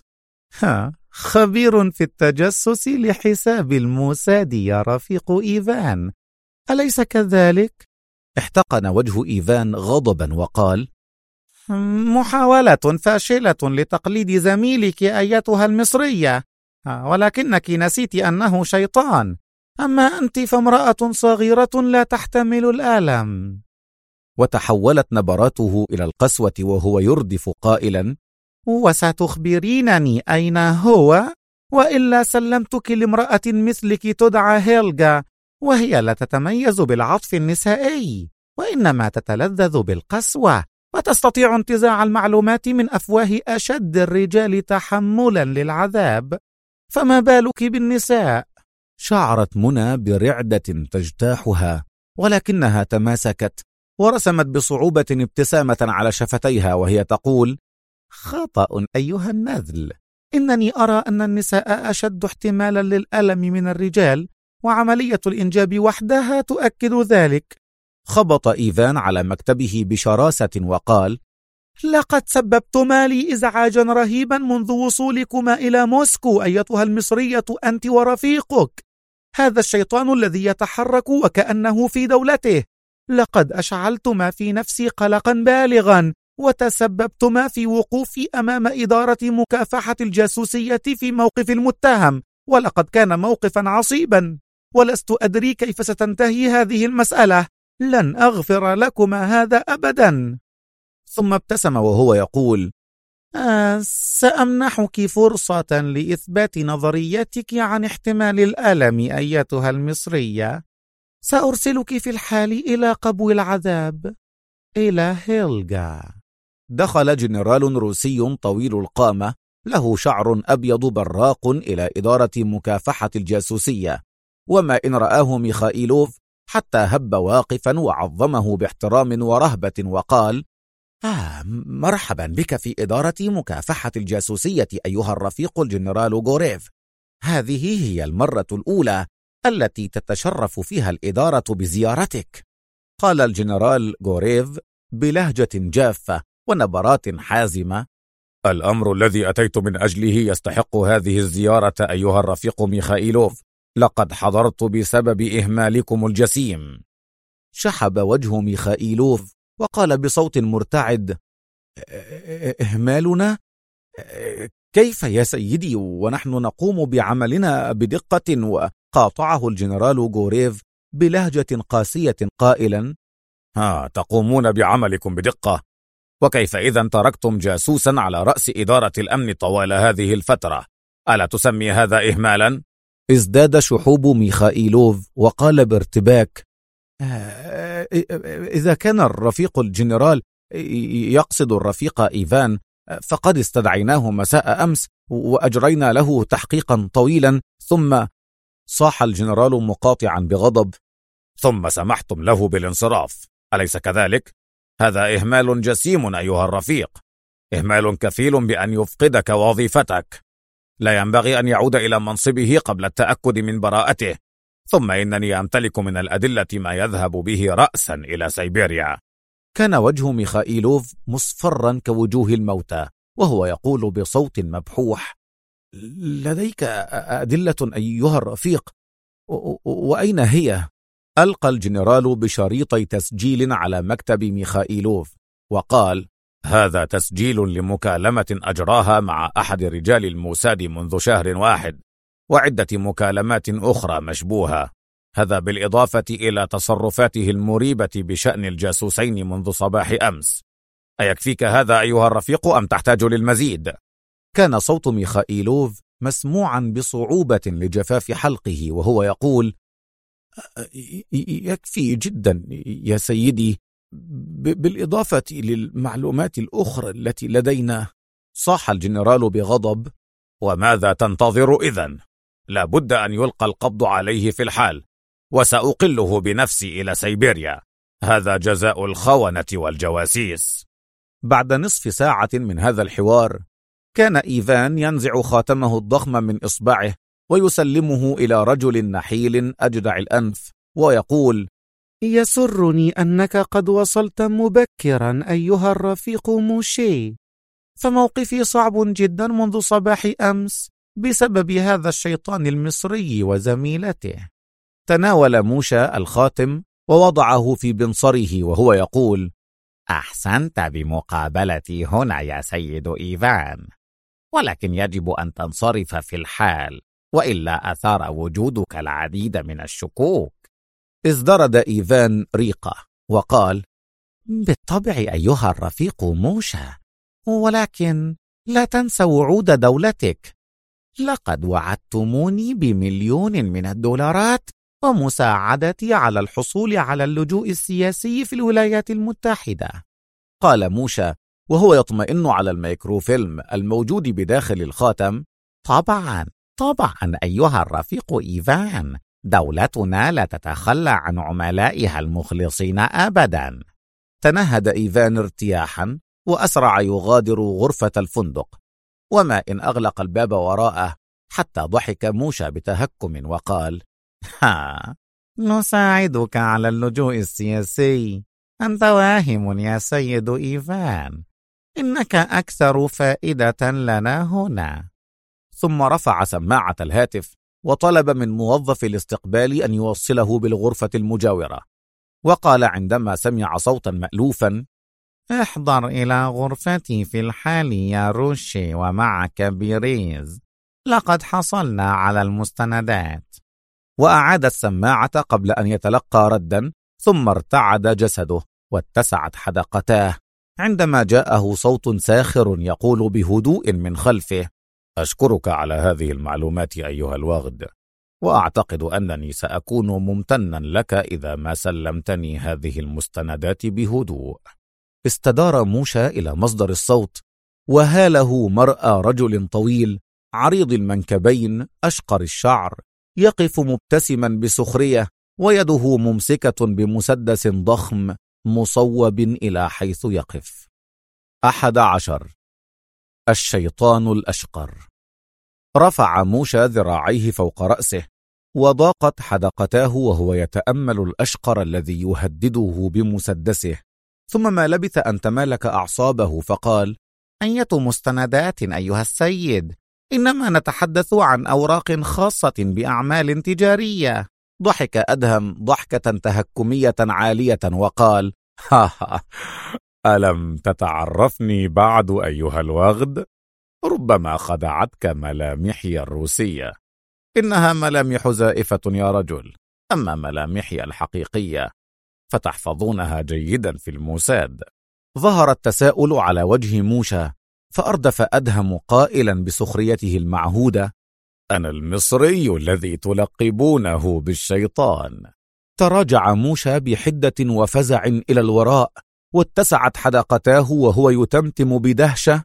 خبير في التجسس لحساب الموساد يا رفيق إيفان، أليس كذلك؟ احتقن وجه إيفان غضبا وقال: محاولة فاشلة لتقليد زميلك أيتها المصرية، ولكنك نسيت أنه شيطان، أما أنت فامرأة صغيرة لا تحتمل الألم. وتحولت نبراته إلى القسوة وهو يردف قائلا: وستخبرينني أين هو، وإلا سلمتك لامرأة مثلك تدعى هيلغا، وهي لا تتميز بالعطف النسائي، وإنما تتلذذ بالقسوة، وتستطيع انتزاع المعلومات من أفواه أشد الرجال تحملا للعذاب، فما بالك بالنساء؟ شعرت منى برعدة تجتاحها، ولكنها تماسكت ورسمت بصعوبة ابتسامة على شفتيها وهي تقول: خطأ أيها النذل، إنني أرى أن النساء أشد احتمالا للألم من الرجال، وعملية الإنجاب وحدها تؤكد ذلك. خبط إيفان على مكتبه بشراسة وقال: لقد سببتما لي إزعاجا رهيبا منذ وصولكما إلى موسكو أيتها المصرية أنت ورفيقك، هذا الشيطان الذي يتحرك وكأنه في دولته. لقد أشعلتما في نفسي قلقا بالغا، وتسببتما في وقوفي أمام إدارة مكافحة الجاسوسية في موقف المتهم، ولقد كان موقفا عصيبا، ولست أدري كيف ستنتهي هذه المسألة. لن أغفر لكما هذا أبدا. ثم ابتسم وهو يقول: سأمنحك فرصة لإثبات نظريتك عن احتمال الألم أيتها المصرية. سأرسلك في الحال إلى قبو العذاب، إلى هيلغا. دخل جنرال روسي طويل القامة له شعر أبيض براق إلى إدارة مكافحة الجاسوسية، وما إن رآه ميخائيلوف حتى هب واقفا وعظمه باحترام ورهبة وقال: مرحبا بك في إدارة مكافحة الجاسوسية أيها الرفيق الجنرال غوريف. هذه هي المرة الأولى التي تتشرف فيها الإدارة بزيارتك. قال الجنرال غوريف بلهجة جافة ونبرات حازمة: الأمر الذي أتيت من أجله يستحق هذه الزيارة أيها الرفيق ميخائيلوف. لقد حضرت بسبب إهمالكم الجسيم. شحب وجه ميخائيلوف وقال بصوت مرتعد: إهمالنا؟ كيف يا سيدي ونحن نقوم بعملنا بدقة؟ وقاطعه الجنرال غوريف بلهجة قاسية قائلا: تقومون بعملكم بدقة؟ وكيف إذا تركتم جاسوسا على رأس إدارة الأمن طوال هذه الفترة؟ ألا تسمي هذا إهمالا؟ ازداد شحوب ميخائيلوف وقال بارتباك: إذا كان الرفيق الجنرال يقصد الرفيق إيفان فقد استدعيناه مساء أمس وأجرينا له تحقيقا طويلا. ثم صاح الجنرال مقاطعا بغضب: ثم سمحتم له بالانصراف، أليس كذلك؟ هذا إهمال جسيم أيها الرفيق، إهمال كفيل بأن يفقدك وظيفتك. لا ينبغي أن يعود إلى منصبه قبل التأكد من براءته. ثم إنني أمتلك من الأدلة ما يذهب به رأسا إلى سيبيريا. كان وجه ميخائيلوف مصفرا كوجوه الموتى وهو يقول بصوت مبحوح: لديك أدلة أيها الرفيق؟ وأين هي؟ ألقى الجنرال بشريطي تسجيل على مكتب ميخائيلوف وقال: هذا تسجيل لمكالمة أجراها مع أحد رجال الموساد منذ شهر واحد، وعدة مكالمات أخرى مشبوهة. هذا بالإضافة إلى تصرفاته المريبة بشأن الجاسوسين منذ صباح أمس. أيكفيك هذا أيها الرفيق أم تحتاج للمزيد؟ كان صوت ميخائيلوف مسموعا بصعوبة لجفاف حلقه وهو يقول: يكفي جدا يا سيدي، بالإضافة للمعلومات الأخرى التي لدينا. صاح الجنرال بغضب: وماذا تنتظر إذن؟ لا بد أن يلقى القبض عليه في الحال، وسأقله بنفسي إلى سيبيريا. هذا جزاء الخونة والجواسيس. بعد نصف ساعة من هذا الحوار كان إيفان ينزع خاتمه الضخم من إصبعه ويسلمه إلى رجل نحيل أجدع الأنف ويقول: يسرني أنك قد وصلت مبكرا أيها الرفيق موشي، فموقفي صعب جدا منذ صباح أمس بسبب هذا الشيطان المصري وزميلته. تناول موشا الخاتم ووضعه في بنصره وهو يقول: أحسنت بمقابلتي هنا يا سيد إيفان، ولكن يجب أن تنصرف في الحال، وإلا أثار وجودك العديد من الشكوك. ازدرد إيفان ريقة وقال: بالطبع أيها الرفيق موشا، ولكن لا تنسى وعود دولتك. لقد وعدتموني ب1,000,000 من الدولارات ومساعدتي على الحصول على اللجوء السياسي في الولايات المتحدة. قال موشا وهو يطمئن على الميكروفيلم الموجود بداخل الخاتم: طبعا أيها الرفيق إيفان، دولتنا لا تتخلى عن عملائها المخلصين أبدا. تنهد إيفان ارتياحا وأسرع يغادر غرفة الفندق، وما إن أغلق الباب وراءه حتى ضحك موشا بتهكم وقال: نساعدك على اللجوء السياسي. أنت واهم يا سيد إيفان، إنك أكثر فائدة لنا هنا. ثم رفع سماعة الهاتف وطلب من موظف الاستقبال أن يوصله بالغرفة المجاورة، وقال عندما سمع صوتا مألوفا: احضر إلى غرفتي في الحال يا روشي ومعك بيريز، لقد حصلنا على المستندات. وأعاد السماعة قبل أن يتلقى ردا، ثم ارتعد جسده واتسعت حدقتاه عندما جاءه صوت ساخر يقول بهدوء من خلفه: أشكرك على هذه المعلومات أيها الوغد، وأعتقد أنني سأكون ممتنا لك إذا ما سلمتني هذه المستندات بهدوء. استدار موشا إلى مصدر الصوت وهاله مرأى رجل طويل عريض المنكبين أشقر الشعر يقف مبتسما بسخرية ويده ممسكة بمسدس ضخم مصوب إلى حيث يقف. 11. الشيطان الأشقر. رفع موشا ذراعيه فوق رأسه وضاقت حدقتاه وهو يتأمل الأشقر الذي يهدده بمسدسه، ثم ما لبث أن تمالك أعصابه فقال: أية مستندات أيها السيد؟ إنما نتحدث عن أوراق خاصة بأعمال تجارية. ضحك أدهم ضحكة تهكمية عالية وقال: ألم تتعرفني بعد أيها الوغد؟ ربما خدعتك ملامحي الروسية. إنها ملامح زائفة يا رجل، أما ملامحي الحقيقية فتحفظونها جيدا في الموساد. ظهر التساؤل على وجه موشا، فأردف أدهم قائلا بسخريته المعهودة: أنا المصري الذي تلقبونه بالشيطان. تراجع موشا بحدة وفزع إلى الوراء، واتسعت حدقتاه وهو يتمتم بدهشة: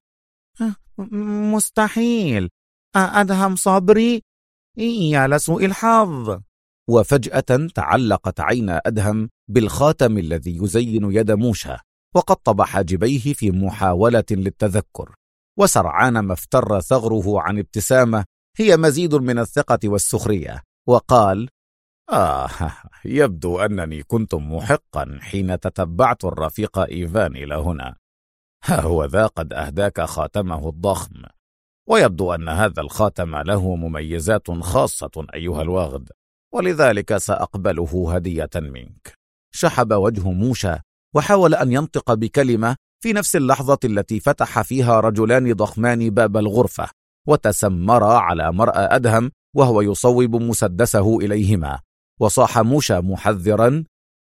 مستحيل، أدهم صبري، يا لسوء الحظ. وفجأة تعلقت عين أدهم بالخاتم الذي يزين يد موشا، وقطب حاجبيه في محاولة للتذكر، وسرعان ما افتر ثغره عن ابتسامة هي مزيد من الثقة والسخرية، وقال: يبدو أنني كنت محقا حين تتبعت الرفيق إيفان إلى هنا. ها هو ذا قد أهداك خاتمه الضخم، ويبدو أن هذا الخاتم له مميزات خاصة أيها الوغد، ولذلك سأقبله هدية منك. شحب وجه موشا وحاول أن ينطق بكلمة في نفس اللحظة التي فتح فيها رجلان ضخمان باب الغرفة، وتسمرا على مرأى أدهم وهو يصوب مسدسه إليهما، وصاح موشا محذرا: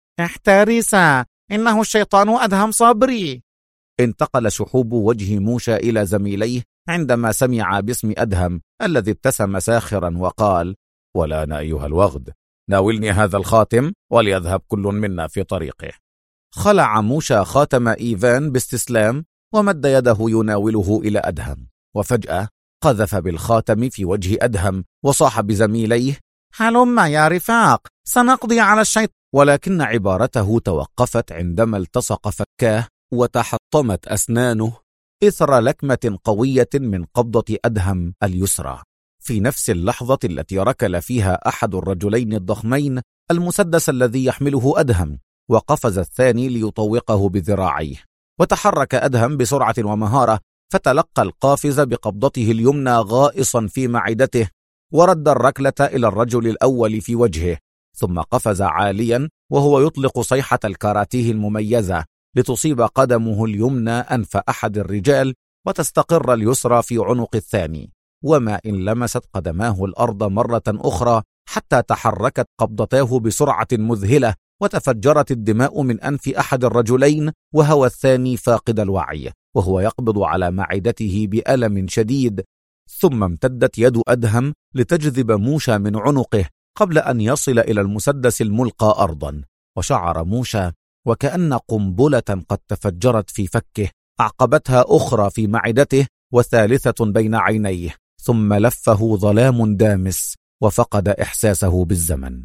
احترسا، إنه الشيطان أدهم صبري. انتقل شحوب وجه موشا إلى زميليه عندما سمع باسم أدهم الذي ابتسم ساخرا وقال: والآن أيها الوغد، ناولني هذا الخاتم وليذهب كل منا في طريقه. خلع موشا خاتم إيفان باستسلام ومد يده يناوله إلى أدهم، وفجأة قذف بالخاتم في وجه أدهم وصاح بزميليه: هلم يا رفاق، سنقضي على الشيطان. ولكن عبارته توقفت عندما التصق فكاه وتحطمت أسنانه إثر لكمة قوية من قبضة أدهم اليسرى. في نفس اللحظة التي ركل فيها أحد الرجلين الضخمين المسدس الذي يحمله أدهم، وقفز الثاني ليطوقه بذراعيه، وتحرك أدهم بسرعة ومهارة، فتلقى القافز بقبضته اليمنى غائصا في معدته، ورد الركلة إلى الرجل الأول في وجهه، ثم قفز عاليا وهو يطلق صيحة الكاراتيه المميزة لتصيب قدمه اليمنى أنف أحد الرجال، وتستقر اليسرى في عنق الثاني، وما إن لمست قدماه الأرض مرة أخرى حتى تحركت قبضتاه بسرعة مذهلة، وتفجرت الدماء من أنف أحد الرجلين، وهو الثاني فاقد الوعي وهو يقبض على معدته بألم شديد. ثم امتدت يد أدهم لتجذب موشا من عنقه قبل أن يصل إلى المسدس الملقى أرضا، وشعر موشا وكأن قنبلة قد تفجرت في فكه أعقبتها أخرى في معدته وثالثة بين عينيه، ثم لفه ظلام دامس وفقد إحساسه بالزمن.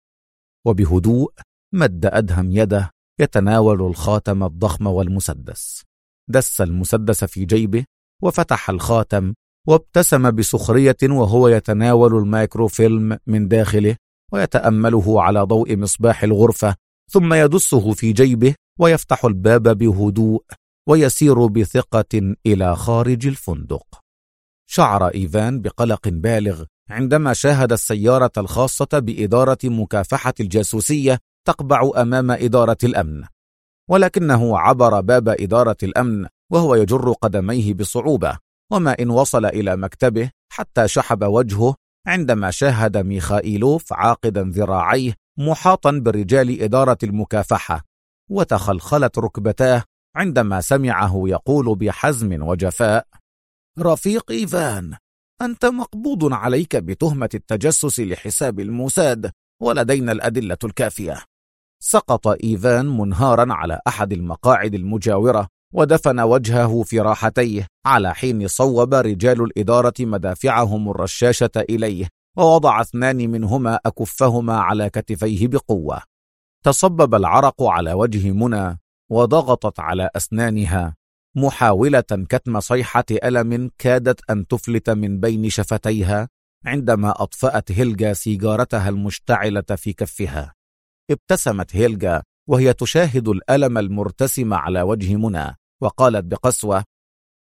وبهدوء مد أدهم يده يتناول الخاتم الضخم والمسدس، دس المسدس في جيبه وفتح الخاتم، وابتسم بسخرية وهو يتناول الميكروفيلم من داخله ويتأمله على ضوء مصباح الغرفة، ثم يدسه في جيبه ويفتح الباب بهدوء ويسير بثقة إلى خارج الفندق. شعر إيفان بقلق بالغ عندما شاهد السيارة الخاصة بإدارة مكافحة الجاسوسية تقبع أمام إدارة الأمن، ولكنه عبر باب إدارة الأمن وهو يجر قدميه بصعوبة، وما إن وصل إلى مكتبه حتى شحب وجهه عندما شاهد ميخائيلوف عاقدا ذراعيه محاطا برجال إدارة المكافحة، وتخلخلت ركبتاه عندما سمعه يقول بحزم وجفاء: رفيق إيفان، أنت مقبوض عليك بتهمة التجسس لحساب الموساد، ولدينا الأدلة الكافية. سقط إيفان منهارا على أحد المقاعد المجاورة، ودفن وجهه في راحتيه، على حين صوب رجال الإدارة مدافعهم الرشاشة إليه، ووضع اثنان منهما أكفهما على كتفيه بقوة. تصبب العرق على وجه منى وضغطت على أسنانها، محاولة كتم صيحة ألم كادت أن تفلت من بين شفتيها عندما أطفأت هيلجا سيجارتها المشتعلة في كفها. ابتسمت هيلجا وهي تشاهد الألم المرتسم على وجه منى، وقالت بقسوة: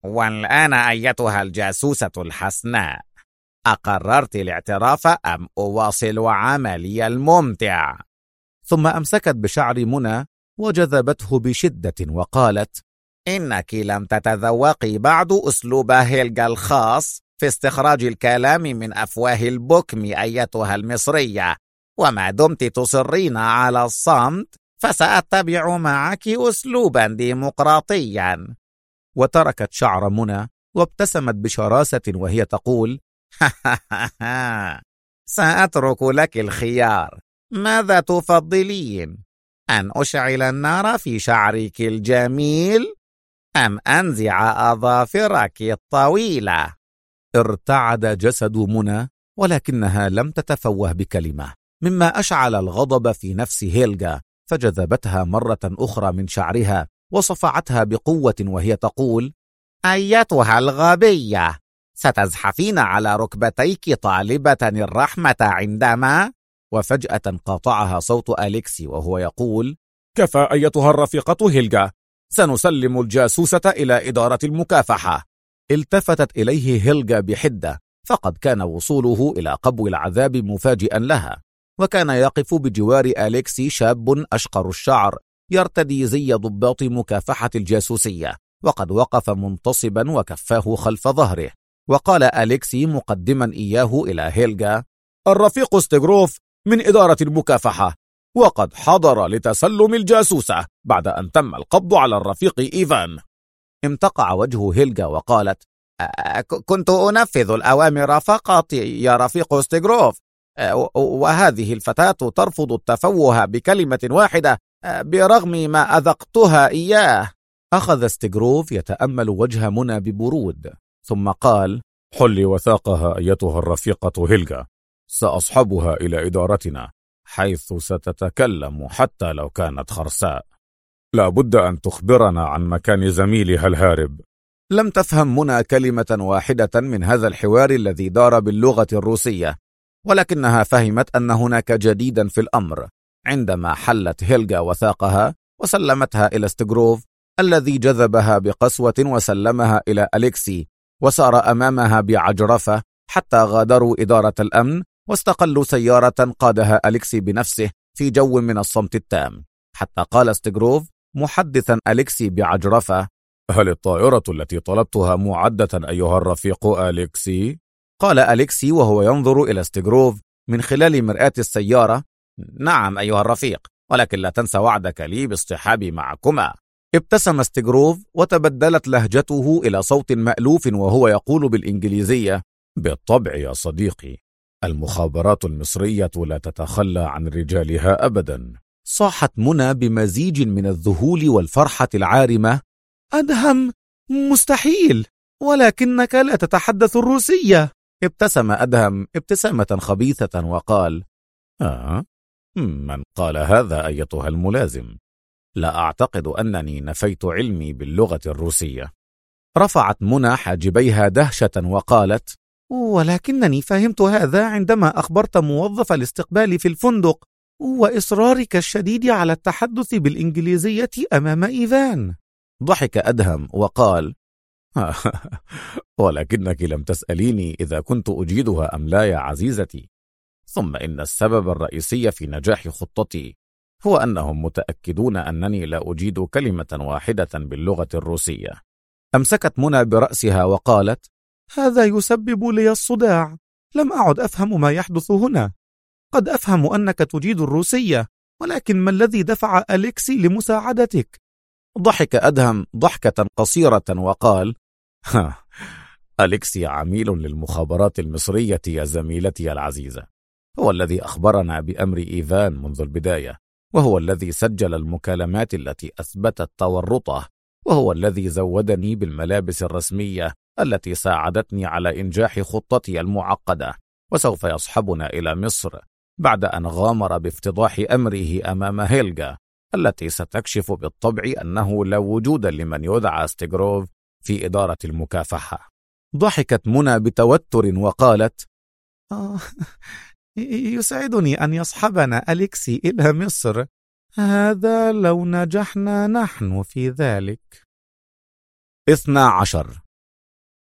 والآن أيتها الجاسوسة الحسناء، أقررت الاعتراف أم أواصل عملي الممتع؟ ثم أمسكت بشعر منى وجذبته بشدة وقالت: إنك لم تتذوقي بعد أسلوب هيلغا الخاص في استخراج الكلام من أفواه البكم أيتها المصرية، وما دمت تصرين على الصمت فسأتبع معك أسلوبا ديمقراطيا. وتركت شعر منى وابتسمت بشراسة وهي تقول: سأترك لك الخيار، ماذا تفضلين؟ أن أشعل النار في شعرك الجميل أم أنزع أظافرك الطويلة؟ ارتعد جسد منى ولكنها لم تتفوه بكلمة، مما أشعل الغضب في نفس هيلغا، فجذبتها مرة أخرى من شعرها وصفعتها بقوة وهي تقول: أيتها الغبية، ستزحفين على ركبتيك طالبة الرحمة عندما... وفجأة قاطعها صوت أليكسي وهو يقول: كفى أيتها الرفيقة هيلغا، سنسلم الجاسوسة إلى إدارة المكافحة. التفتت إليه هيلغا بحدة، فقد كان وصوله إلى قبو العذاب مفاجئا لها، وكان يقف بجوار أليكسي شاب أشقر الشعر يرتدي زي ضباط مكافحة الجاسوسية، وقد وقف منتصبا وكفاه خلف ظهره. وقال أليكسي مقدما إياه إلى هيلغا: الرفيق ستيغروف من إدارة المكافحة، وقد حضر لتسلم الجاسوسة بعد أن تم القبض على الرفيق إيفان. امتقع وجه هيلغا وقالت: كنت أنفذ الأوامر فقط يا رفيق ستيغروف، وهذه الفتاة ترفض التفوه بكلمة واحدة برغم ما أذقتها إياه. أخذ ستيغروف يتأمل وجه منى ببرود، ثم قال: حلي وثاقها أيتها الرفيقة هيلغا، سأصحبها إلى إدارتنا حيث ستتكلم حتى لو كانت خرساء. لا بد أن تخبرنا عن مكان زميلها الهارب. لم تفهم منى كلمة واحدة من هذا الحوار الذي دار باللغة الروسية، ولكنها فهمت أن هناك جديدا في الأمر عندما حلت هيلغا وثاقها وسلمتها إلى ستيغروف الذي جذبها بقسوة وسلمها إلى أليكسي، وسار أمامها بعجرفة حتى غادروا إدارة الأمن واستقلوا سيارة قادها أليكسي بنفسه في جو من الصمت التام، حتى قال ستيغروف محدثا أليكسي بعجرفة: هل الطائرة التي طلبتها معدة أيها الرفيق أليكسي؟ قال أليكسي وهو ينظر إلى ستيغروف من خلال مرآة السيارة: نعم أيها الرفيق، ولكن لا تنسى وعدك لي باصطحابي معكما. ابتسم ستيغروف وتبدلت لهجته إلى صوت مألوف وهو يقول بالإنجليزية: بالطبع يا صديقي، المخابرات المصرية لا تتخلى عن رجالها أبدا. صاحت منى بمزيج من الذهول والفرحة العارمة: أدهم، مستحيل، ولكنك لا تتحدث الروسية. ابتسم أدهم ابتسامة خبيثة وقال: من قال هذا أيتها الملازم؟ لا أعتقد أنني نفيت علمي باللغة الروسية. رفعت منى حاجبيها دهشة وقالت: ولكنني فهمت هذا عندما أخبرت موظف الاستقبال في الفندق وإصرارك الشديد على التحدث بالإنجليزية أمام إيفان. ضحك أدهم وقال: ولكنك لم تسأليني إذا كنت أجيدها أم لا يا عزيزتي. ثم إن السبب الرئيسي في نجاح خطتي هو أنهم متأكدون أنني لا أجيد كلمة واحدة باللغة الروسية. أمسكت منى برأسها وقالت: هذا يسبب لي الصداع، لم أعد أفهم ما يحدث هنا. قد أفهم أنك تجيد الروسية، ولكن ما الذي دفع أليكسي لمساعدتك؟ ضحك أدهم ضحكة قصيرة وقال: أليكسي عميل للمخابرات المصرية يا زميلتي العزيزة، هو الذي أخبرنا بأمر إيفان منذ البداية، وهو الذي سجل المكالمات التي أثبتت تورطه، وهو الذي زودني بالملابس الرسمية التي ساعدتني على إنجاح خطتي المعقدة، وسوف يصحبنا إلى مصر بعد أن غامر بافتضاح أمره أمام هيلغا التي ستكشف بالطبع أنه لا وجود لمن يدعى ستيغروف في إدارة المكافحة. ضحكت منى بتوتر وقالت: يسعدني أن يصحبنا أليكسي إلى مصر، هذا لو نجحنا نحن في ذلك. 12.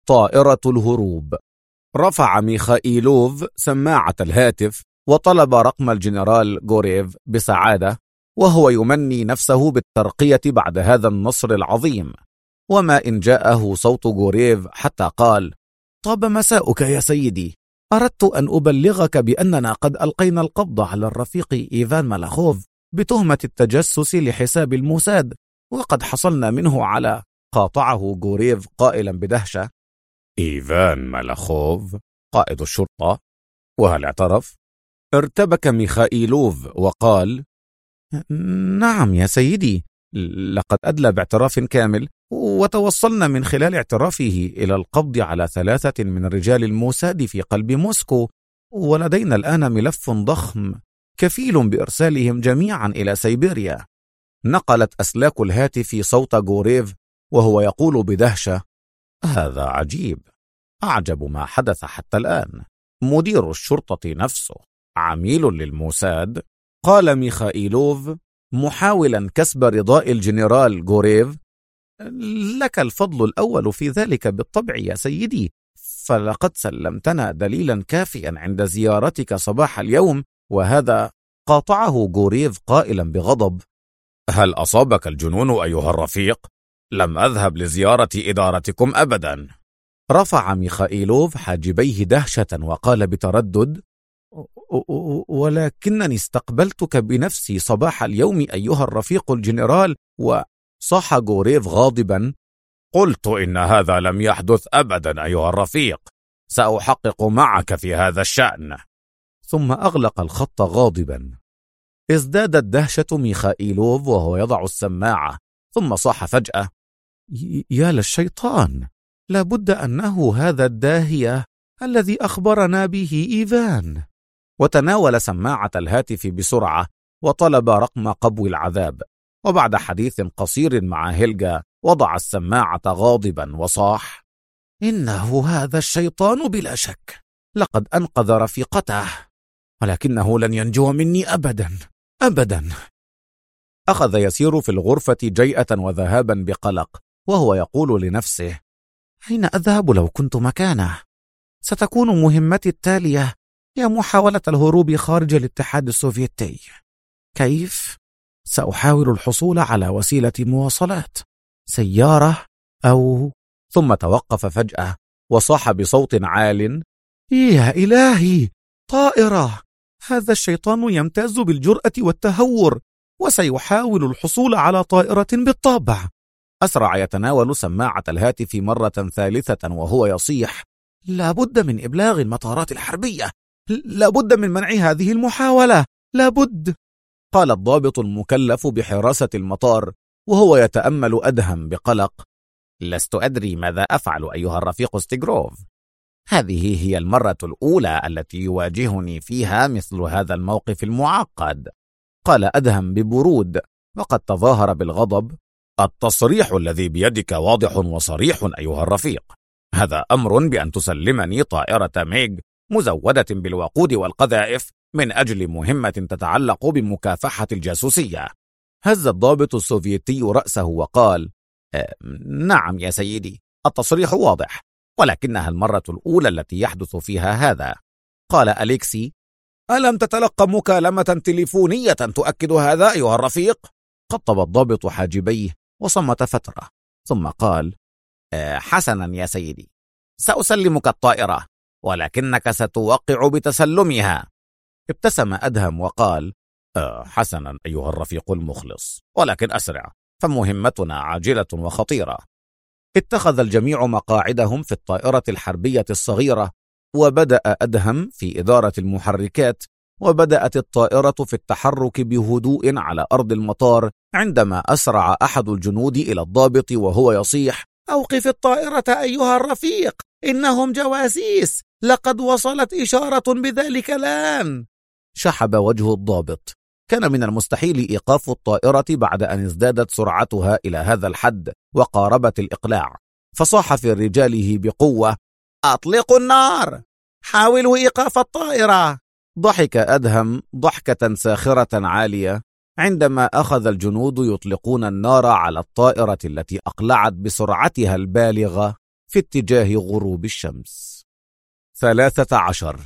طائرة الهروب. رفع ميخائيلوف سماعة الهاتف وطلب رقم الجنرال غوريف بسعادة، وهو يمني نفسه بالترقية بعد هذا النصر العظيم. وما إن جاءه صوت غوريف حتى قال: طاب مساؤك يا سيدي، أردت أن أبلغك بأننا قد ألقينا القبض على الرفيق إيفان مالاخوف بتهمة التجسس لحساب الموساد، وقد حصلنا منه على... قاطعه غوريف قائلا بدهشة: إيفان مالاخوف قائد الشرطة؟ وهل اعترف؟ ارتبك ميخائيلوف وقال: نعم يا سيدي، لقد أدلى باعتراف كامل، وتوصلنا من خلال اعترافه إلى القبض على 3 من رجال الموساد في قلب موسكو، ولدينا الآن ملف ضخم كفيل بإرسالهم جميعا إلى سيبيريا. نقلت أسلاك الهاتف صوت غوريف وهو يقول بدهشة: هذا عجيب، أعجب ما حدث حتى الآن. مدير الشرطة نفسه عميل للموساد. قال ميخائيلوف محاولا كسب رضاء الجنرال غوريف: لك الفضل الأول في ذلك بالطبع يا سيدي، فلقد سلمتنا دليلا كافيا عند زيارتك صباح اليوم. وهذا... قاطعه غوريف قائلا بغضب: هل أصابك الجنون أيها الرفيق؟ لم أذهب لزيارة إدارتكم أبدا. رفع ميخائيلوف حاجبيه دهشة وقال بتردد: ولكنني استقبلتك بنفسي صباح اليوم أيها الرفيق الجنرال. وصاح غوريف غاضبا: قلت إن هذا لم يحدث أبدا أيها الرفيق، سأحقق معك في هذا الشأن. ثم أغلق الخط غاضبا. ازدادت دهشة ميخائيلوف وهو يضع السماعة، ثم صاح فجأة: يا للشيطان، لابد أنه هذا الداهية الذي أخبرنا به إيفان. وتناول سماعة الهاتف بسرعة وطلب رقم قبو العذاب، وبعد حديث قصير مع هيلغا وضع السماعة غاضبا وصاح: إنه هذا الشيطان بلا شك، لقد أنقذ رفيقته، ولكنه لن ينجو مني أبدا أبدا. أخذ يسير في الغرفة جيئة وذهابا بقلق، وهو يقول لنفسه: أين أذهب لو كنت مكانه؟ ستكون مهمتي التالية هي محاولة الهروب خارج الاتحاد السوفيتي. كيف؟ سأحاول الحصول على وسيلة مواصلات، سيارة أو... ثم توقف فجأة وصاح بصوت عال: يا إلهي، طائرة! هذا الشيطان يمتاز بالجرأة والتهور، وسيحاول الحصول على طائرة بالطبع. أسرع يتناول سماعة الهاتف مرة ثالثة وهو يصيح: لابد من إبلاغ المطارات الحربية، لابد من منع هذه المحاولة، لابد. قال الضابط المكلف بحراسة المطار وهو يتأمل أدهم بقلق: لست أدري ماذا أفعل أيها الرفيق ستيغروف. هذه هي المرة الأولى التي يواجهني فيها مثل هذا الموقف المعقد. قال أدهم ببرود وقد تظاهر بالغضب: التصريح الذي بيدك واضح وصريح أيها الرفيق. هذا أمر بأن تسلمني طائرة ميغ مزودة بالوقود والقذائف من أجل مهمة تتعلق بمكافحة الجاسوسية. هز الضابط السوفيتي رأسه وقال: نعم يا سيدي، التصريح واضح، ولكنها المرة الأولى التي يحدث فيها هذا. قال أليكسي: ألم تتلقى مكالمة تليفونية تؤكد هذا أيها الرفيق؟ قطب الضابط حاجبيه وصمت فترة، ثم قال: حسنا يا سيدي، سأسلمك الطائرة، ولكنك ستوقع بتسلمها. ابتسم أدهم وقال: حسنا أيها الرفيق المخلص، ولكن أسرع، فمهمتنا عاجلة وخطيرة. اتخذ الجميع مقاعدهم في الطائرة الحربية الصغيرة، وبدأ أدهم في إدارة المحركات، وبدأت الطائرة في التحرك بهدوء على أرض المطار، عندما أسرع أحد الجنود إلى الضابط وهو يصيح: أوقف الطائرة أيها الرفيق، إنهم جواسيس، لقد وصلت إشارة بذلك الآن. شحب وجه الضابط. كان من المستحيل إيقاف الطائرة بعد أن ازدادت سرعتها إلى هذا الحد وقاربت الإقلاع، فصاح في رجاله بقوة: أطلقوا النار، حاولوا إيقاف الطائرة. ضحك أدهم ضحكة ساخرة عالية عندما أخذ الجنود يطلقون النار على الطائرة التي أقلعت بسرعتها البالغة في اتجاه غروب الشمس. 13.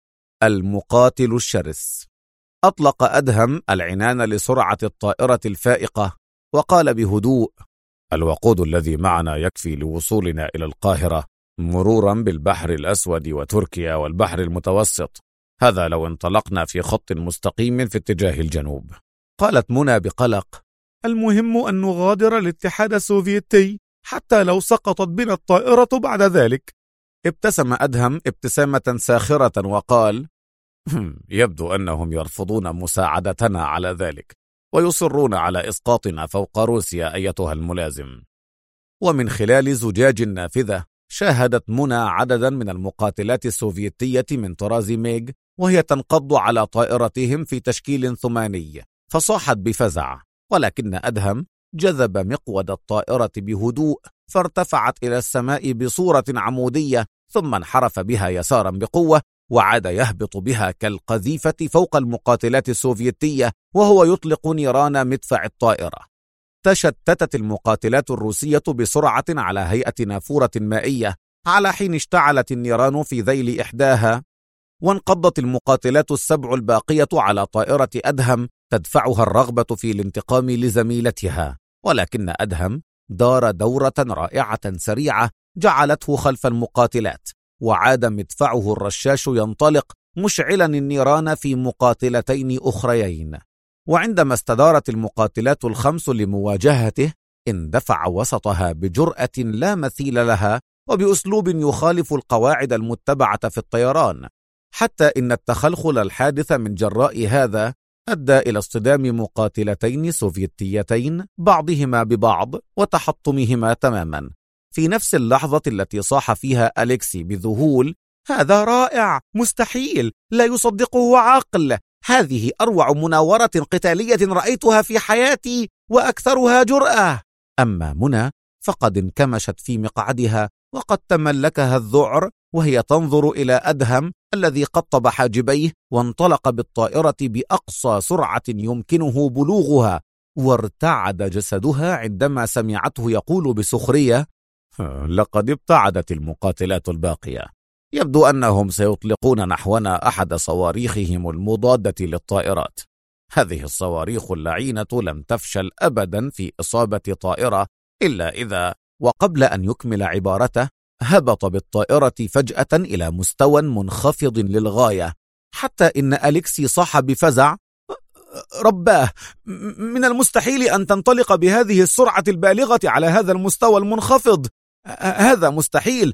المقاتل الشرس. أطلق أدهم العنان لسرعة الطائرة الفائقة وقال بهدوء: الوقود الذي معنا يكفي لوصولنا إلى القاهرة مرورا بالبحر الأسود وتركيا والبحر المتوسط، هذا لو انطلقنا في خط مستقيم في اتجاه الجنوب. قالت منى بقلق: المهم أن نغادر الاتحاد السوفيتي حتى لو سقطت بنا الطائرة بعد ذلك. ابتسم أدهم ابتسامة ساخرة وقال: يبدو أنهم يرفضون مساعدتنا على ذلك ويصرون على إسقاطنا فوق روسيا أيتها الملازم. ومن خلال زجاج النافذة شاهدت منى عددا من المقاتلات السوفيتية من طراز ميغ وهي تنقض على طائرتهم في تشكيل ثماني، فصاحت بفزع، ولكن أدهم جذب مقود الطائرة بهدوء فارتفعت إلى السماء بصورة عمودية، ثم انحرف بها يسارا بقوة وعاد يهبط بها كالقذيفة فوق المقاتلات السوفيتية وهو يطلق نيران مدفع الطائرة. تشتتت المقاتلات الروسية بسرعة على هيئة نافورة مائية، على حين اشتعلت النيران في ذيل إحداها، وانقضت المقاتلات السبع الباقية على طائرة أدهم تدفعها الرغبة في الانتقام لزميلتها، ولكن أدهم دار دورة رائعة سريعة جعلته خلف المقاتلات، وعاد مدفعه الرشاش ينطلق مشعلا النيران في مقاتلتين أخريين. وعندما استدارت المقاتلات الخمس لمواجهته اندفع وسطها بجرأة لا مثيل لها وبأسلوب يخالف القواعد المتبعة في الطيران، حتى إن التخلخل الحادث من جراء هذا أدى إلى اصطدام مقاتلتين سوفيتيتين بعضهما ببعض وتحطمهما تماما. في نفس اللحظة التي صاح فيها أليكسي بذهول: هذا رائع، مستحيل، لا يصدقه عقل، هذه أروع مناورة قتالية رأيتها في حياتي وأكثرها جرأة. أما منى فقد انكمشت في مقعدها وقد تملكها الذعر وهي تنظر إلى أدهم الذي قطب حاجبيه وانطلق بالطائرة بأقصى سرعة يمكنه بلوغها، وارتعد جسدها عندما سمعته يقول بسخرية: لقد ابتعدت المقاتلات الباقية، يبدو أنهم سيطلقون نحونا أحد صواريخهم المضادة للطائرات. هذه الصواريخ اللعينة لم تفشل أبدا في إصابة طائرة إلا إذا، وقبل أن يكمل عبارته هبط بالطائرة فجأة إلى مستوى منخفض للغاية، حتى إن أليكسي صاح بفزع: رباه، من المستحيل أن تنطلق بهذه السرعة البالغة على هذا المستوى المنخفض، هذا مستحيل،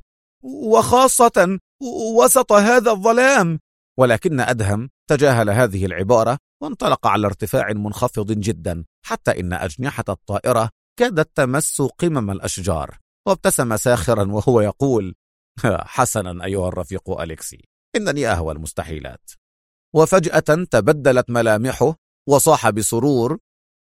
وخاصة وسط هذا الظلام. ولكن أدهم تجاهل هذه العبارة وانطلق على ارتفاع منخفض جدا، حتى إن أجنحة الطائرة كادت تمس قمم الأشجار، وابتسم ساخرا وهو يقول: حسنا أيها الرفيق أليكسي، إنني أهوى المستحيلات. وفجأة تبدلت ملامحه وصاح بسرور: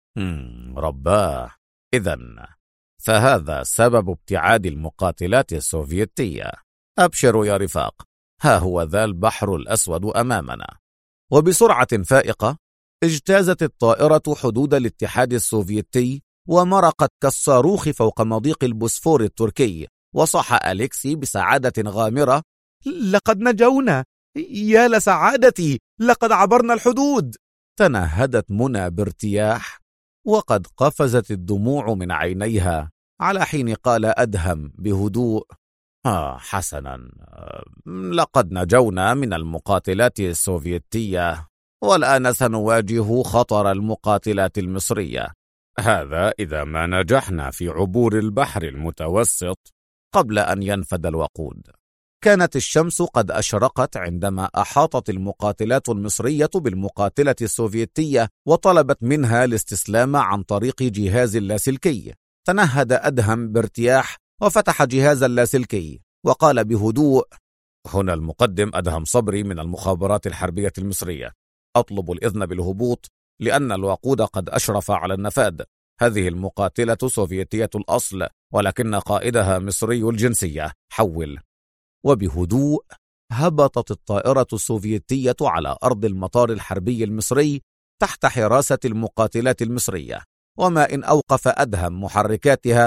رباه، إذن فهذا سبب ابتعاد المقاتلات السوفيتية. أبشروا يا رفاق، ها هو ذا البحر الأسود أمامنا. وبسرعة فائقة اجتازت الطائرة حدود الاتحاد السوفيتي ومرقت كالصاروخ فوق مضيق البوسفور التركي، وصاح أليكسي بسعادة غامرة: لقد نجونا، يا لسعادتي، لقد عبرنا الحدود. تنهدت منى بارتياح وقد قفزت الدموع من عينيها، على حين قال أدهم بهدوء: حسنا، لقد نجونا من المقاتلات السوفيتية، والآن سنواجه خطر المقاتلات المصرية، هذا إذا ما نجحنا في عبور البحر المتوسط قبل أن ينفد الوقود. كانت الشمس قد أشرقت عندما أحاطت المقاتلات المصرية بالمقاتلة السوفيتية وطلبت منها الاستسلام عن طريق جهاز اللاسلكي. تنهد أدهم بارتياح وفتح جهاز اللاسلكي وقال بهدوء: هنا المقدم أدهم صبري من المخابرات الحربية المصرية، أطلب الإذن بالهبوط لأن الوقود قد أشرف على النفاد. هذه المقاتلة سوفيتية الأصل ولكن قائدها مصري الجنسية، حول. وبهدوء هبطت الطائرة السوفيتية على أرض المطار الحربي المصري تحت حراسة المقاتلات المصرية، وما إن أوقف أدهم محركاتها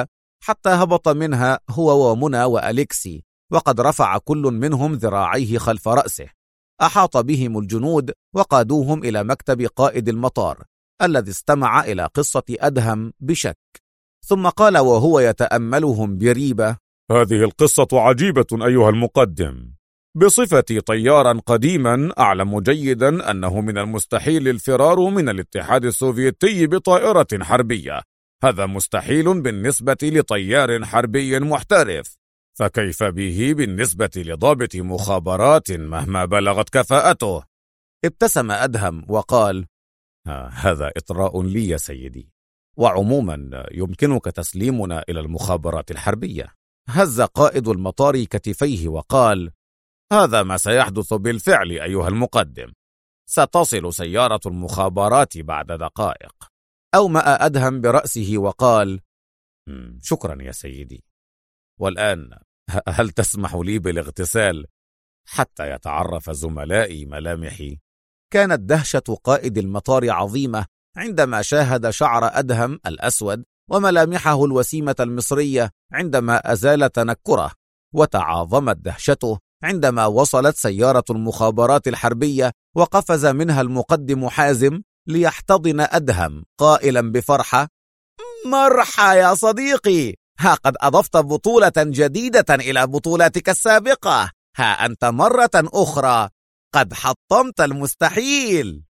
حتى هبط منها هو ومنى وأليكسي، وقد رفع كل منهم ذراعيه خلف رأسه. أحاط بهم الجنود وقادوهم إلى مكتب قائد المطار الذي استمع إلى قصة أدهم بشك، ثم قال وهو يتأملهم بريبة: هذه القصة عجيبة أيها المقدم. بصفتي طيارا قديما أعلم جيدا أنه من المستحيل الفرار من الاتحاد السوفيتي بطائرة حربية. هذا مستحيل بالنسبة لطيار حربي محترف، فكيف به بالنسبة لضابط مخابرات مهما بلغت كفاءته؟ ابتسم أدهم وقال: هذا إطراء لي يا سيدي، وعموما يمكنك تسليمنا إلى المخابرات الحربية. هز قائد المطار كتفيه وقال: هذا ما سيحدث بالفعل أيها المقدم. ستصل سيارة المخابرات بعد دقائق. أومأ أدهم برأسه وقال: شكرا يا سيدي. والآن هل تسمح لي بالاغتسال حتى يتعرف زملائي ملامحي؟ كانت دهشة قائد المطار عظيمة عندما شاهد شعر أدهم الأسود وملامحه الوسيمة المصرية عندما أزال تنكره، وتعاظمت دهشته عندما وصلت سيارة المخابرات الحربية وقفز منها المقدم حازم ليحتضن أدهم قائلا بفرحة: مرحى يا صديقي، ها قد أضفت بطولة جديدة إلى بطولاتك السابقة، ها أنت مرة أخرى قد حطمت المستحيل.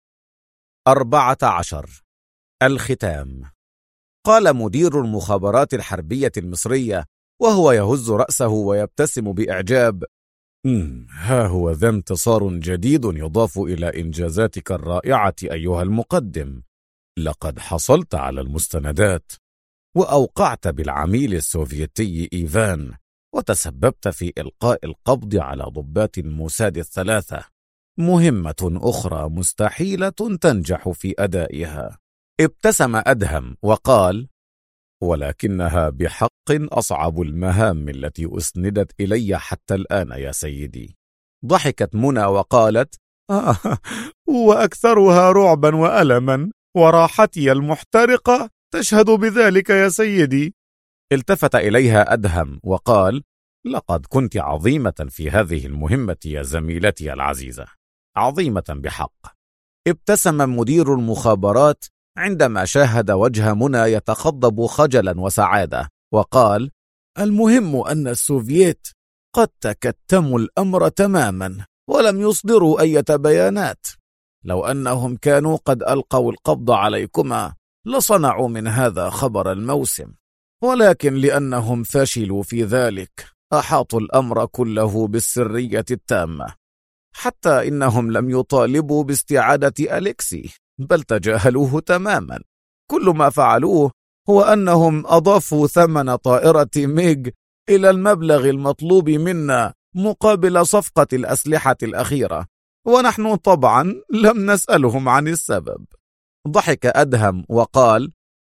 14. الختام. قال مدير المخابرات الحربية المصرية وهو يهز رأسه ويبتسم بإعجاب: ها هو ذا انتصار جديد يضاف إلى إنجازاتك الرائعة أيها المقدم. لقد حصلت على المستندات، وأوقعت بالعميل السوفيتي إيفان، وتسببت في إلقاء القبض على ضباط الموساد 3. مهمة أخرى مستحيلة تنجح في أدائها. ابتسم أدهم وقال: ولكنها بحق أصعب المهام التي أسندت إلي حتى الآن يا سيدي. ضحكت منى وقالت: وأكثرها رعبا وألما، وراحتي المحترقة تشهد بذلك يا سيدي. التفت إليها أدهم وقال: لقد كنت عظيمة في هذه المهمة يا زميلتي العزيزة، عظيمة بحق. ابتسم مدير المخابرات عندما شاهد وجه منى يتخضب خجلا وسعادة وقال: المهم أن السوفييت قد تكتموا الأمر تماما ولم يصدروا أي بيانات. لو أنهم كانوا قد ألقوا القبض عليكما لصنعوا من هذا خبر الموسم، ولكن لأنهم فشلوا في ذلك أحاطوا الأمر كله بالسرية التامة، حتى إنهم لم يطالبوا باستعادة أليكسي بل تجاهلوه تماما. كل ما فعلوه هو أنهم أضافوا ثمن طائرة ميغ إلى المبلغ المطلوب منا مقابل صفقة الأسلحة الأخيرة، ونحن طبعا لم نسألهم عن السبب. ضحك أدهم وقال: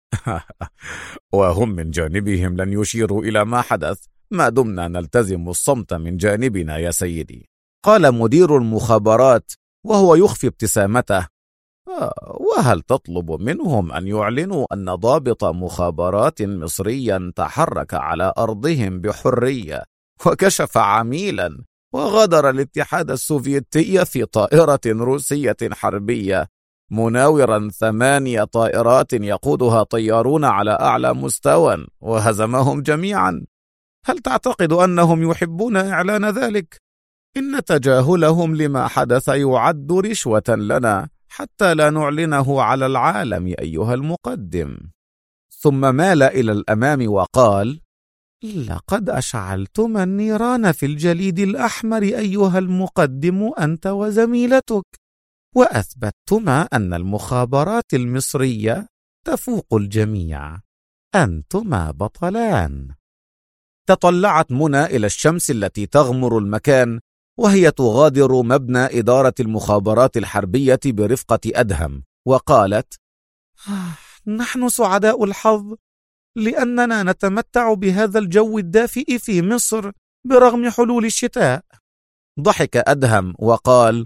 وهم من جانبهم لن يشيروا إلى ما حدث ما دمنا نلتزم الصمت من جانبنا يا سيدي. قال مدير المخابرات وهو يخفي ابتسامته: وهل تطلب منهم أن يعلنوا أن ضابط مخابرات مصريا تحرك على أرضهم بحرية وكشف عميلا وغادر الاتحاد السوفيتي في طائرة روسية حربية مناورا 8 طائرات يقودها طيارون على أعلى مستوى وهزمهم جميعا؟ هل تعتقد أنهم يحبون إعلان ذلك؟ إن تجاهلهم لما حدث يعد رشوة لنا حتى لا نعلنه على العالم أيها المقدم. ثم مال إلى الأمام وقال: لقد أشعلتما النيران في الجليد الأحمر أيها المقدم أنت وزميلتك، وأثبتتما أن المخابرات المصرية تفوق الجميع، أنتما بطلان. تطلعت منى إلى الشمس التي تغمر المكان وهي تغادر مبنى إدارة المخابرات الحربية برفقة أدهم، وقالت: نحن سعداء الحظ لأننا نتمتع بهذا الجو الدافئ في مصر برغم حلول الشتاء. ضحك أدهم وقال: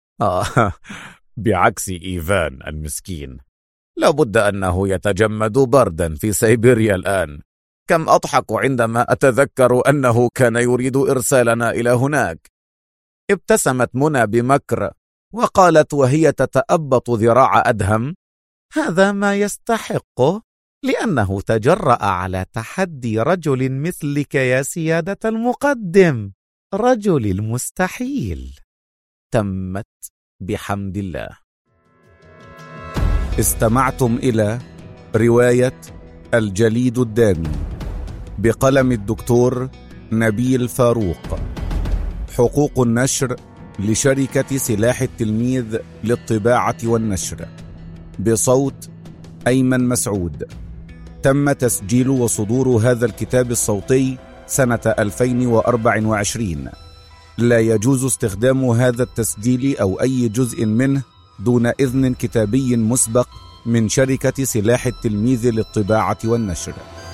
بعكس إيفان المسكين، لابد أنه يتجمد بردا في سيبيريا الآن. كم أضحك عندما أتذكر أنه كان يريد إرسالنا إلى هناك. ابتسمت منى بمكر وقالت وهي تتأبط ذراع أدهم: هذا ما يستحقه، لأنه تجرأ على تحدي رجل مثلك يا سيادة المقدم، رجل المستحيل. تمت بحمد الله. استمعتم إلى رواية الجليد الدامي بقلم الدكتور نبيل فاروق. حقوق النشر لشركة سلاح التلميذ للطباعة والنشر، بصوت أيمن مسعود. تم تسجيل وصدور هذا الكتاب الصوتي سنة 2024. لا يجوز استخدام هذا التسجيل أو أي جزء منه دون إذن كتابي مسبق من شركة سلاح التلميذ للطباعة والنشر.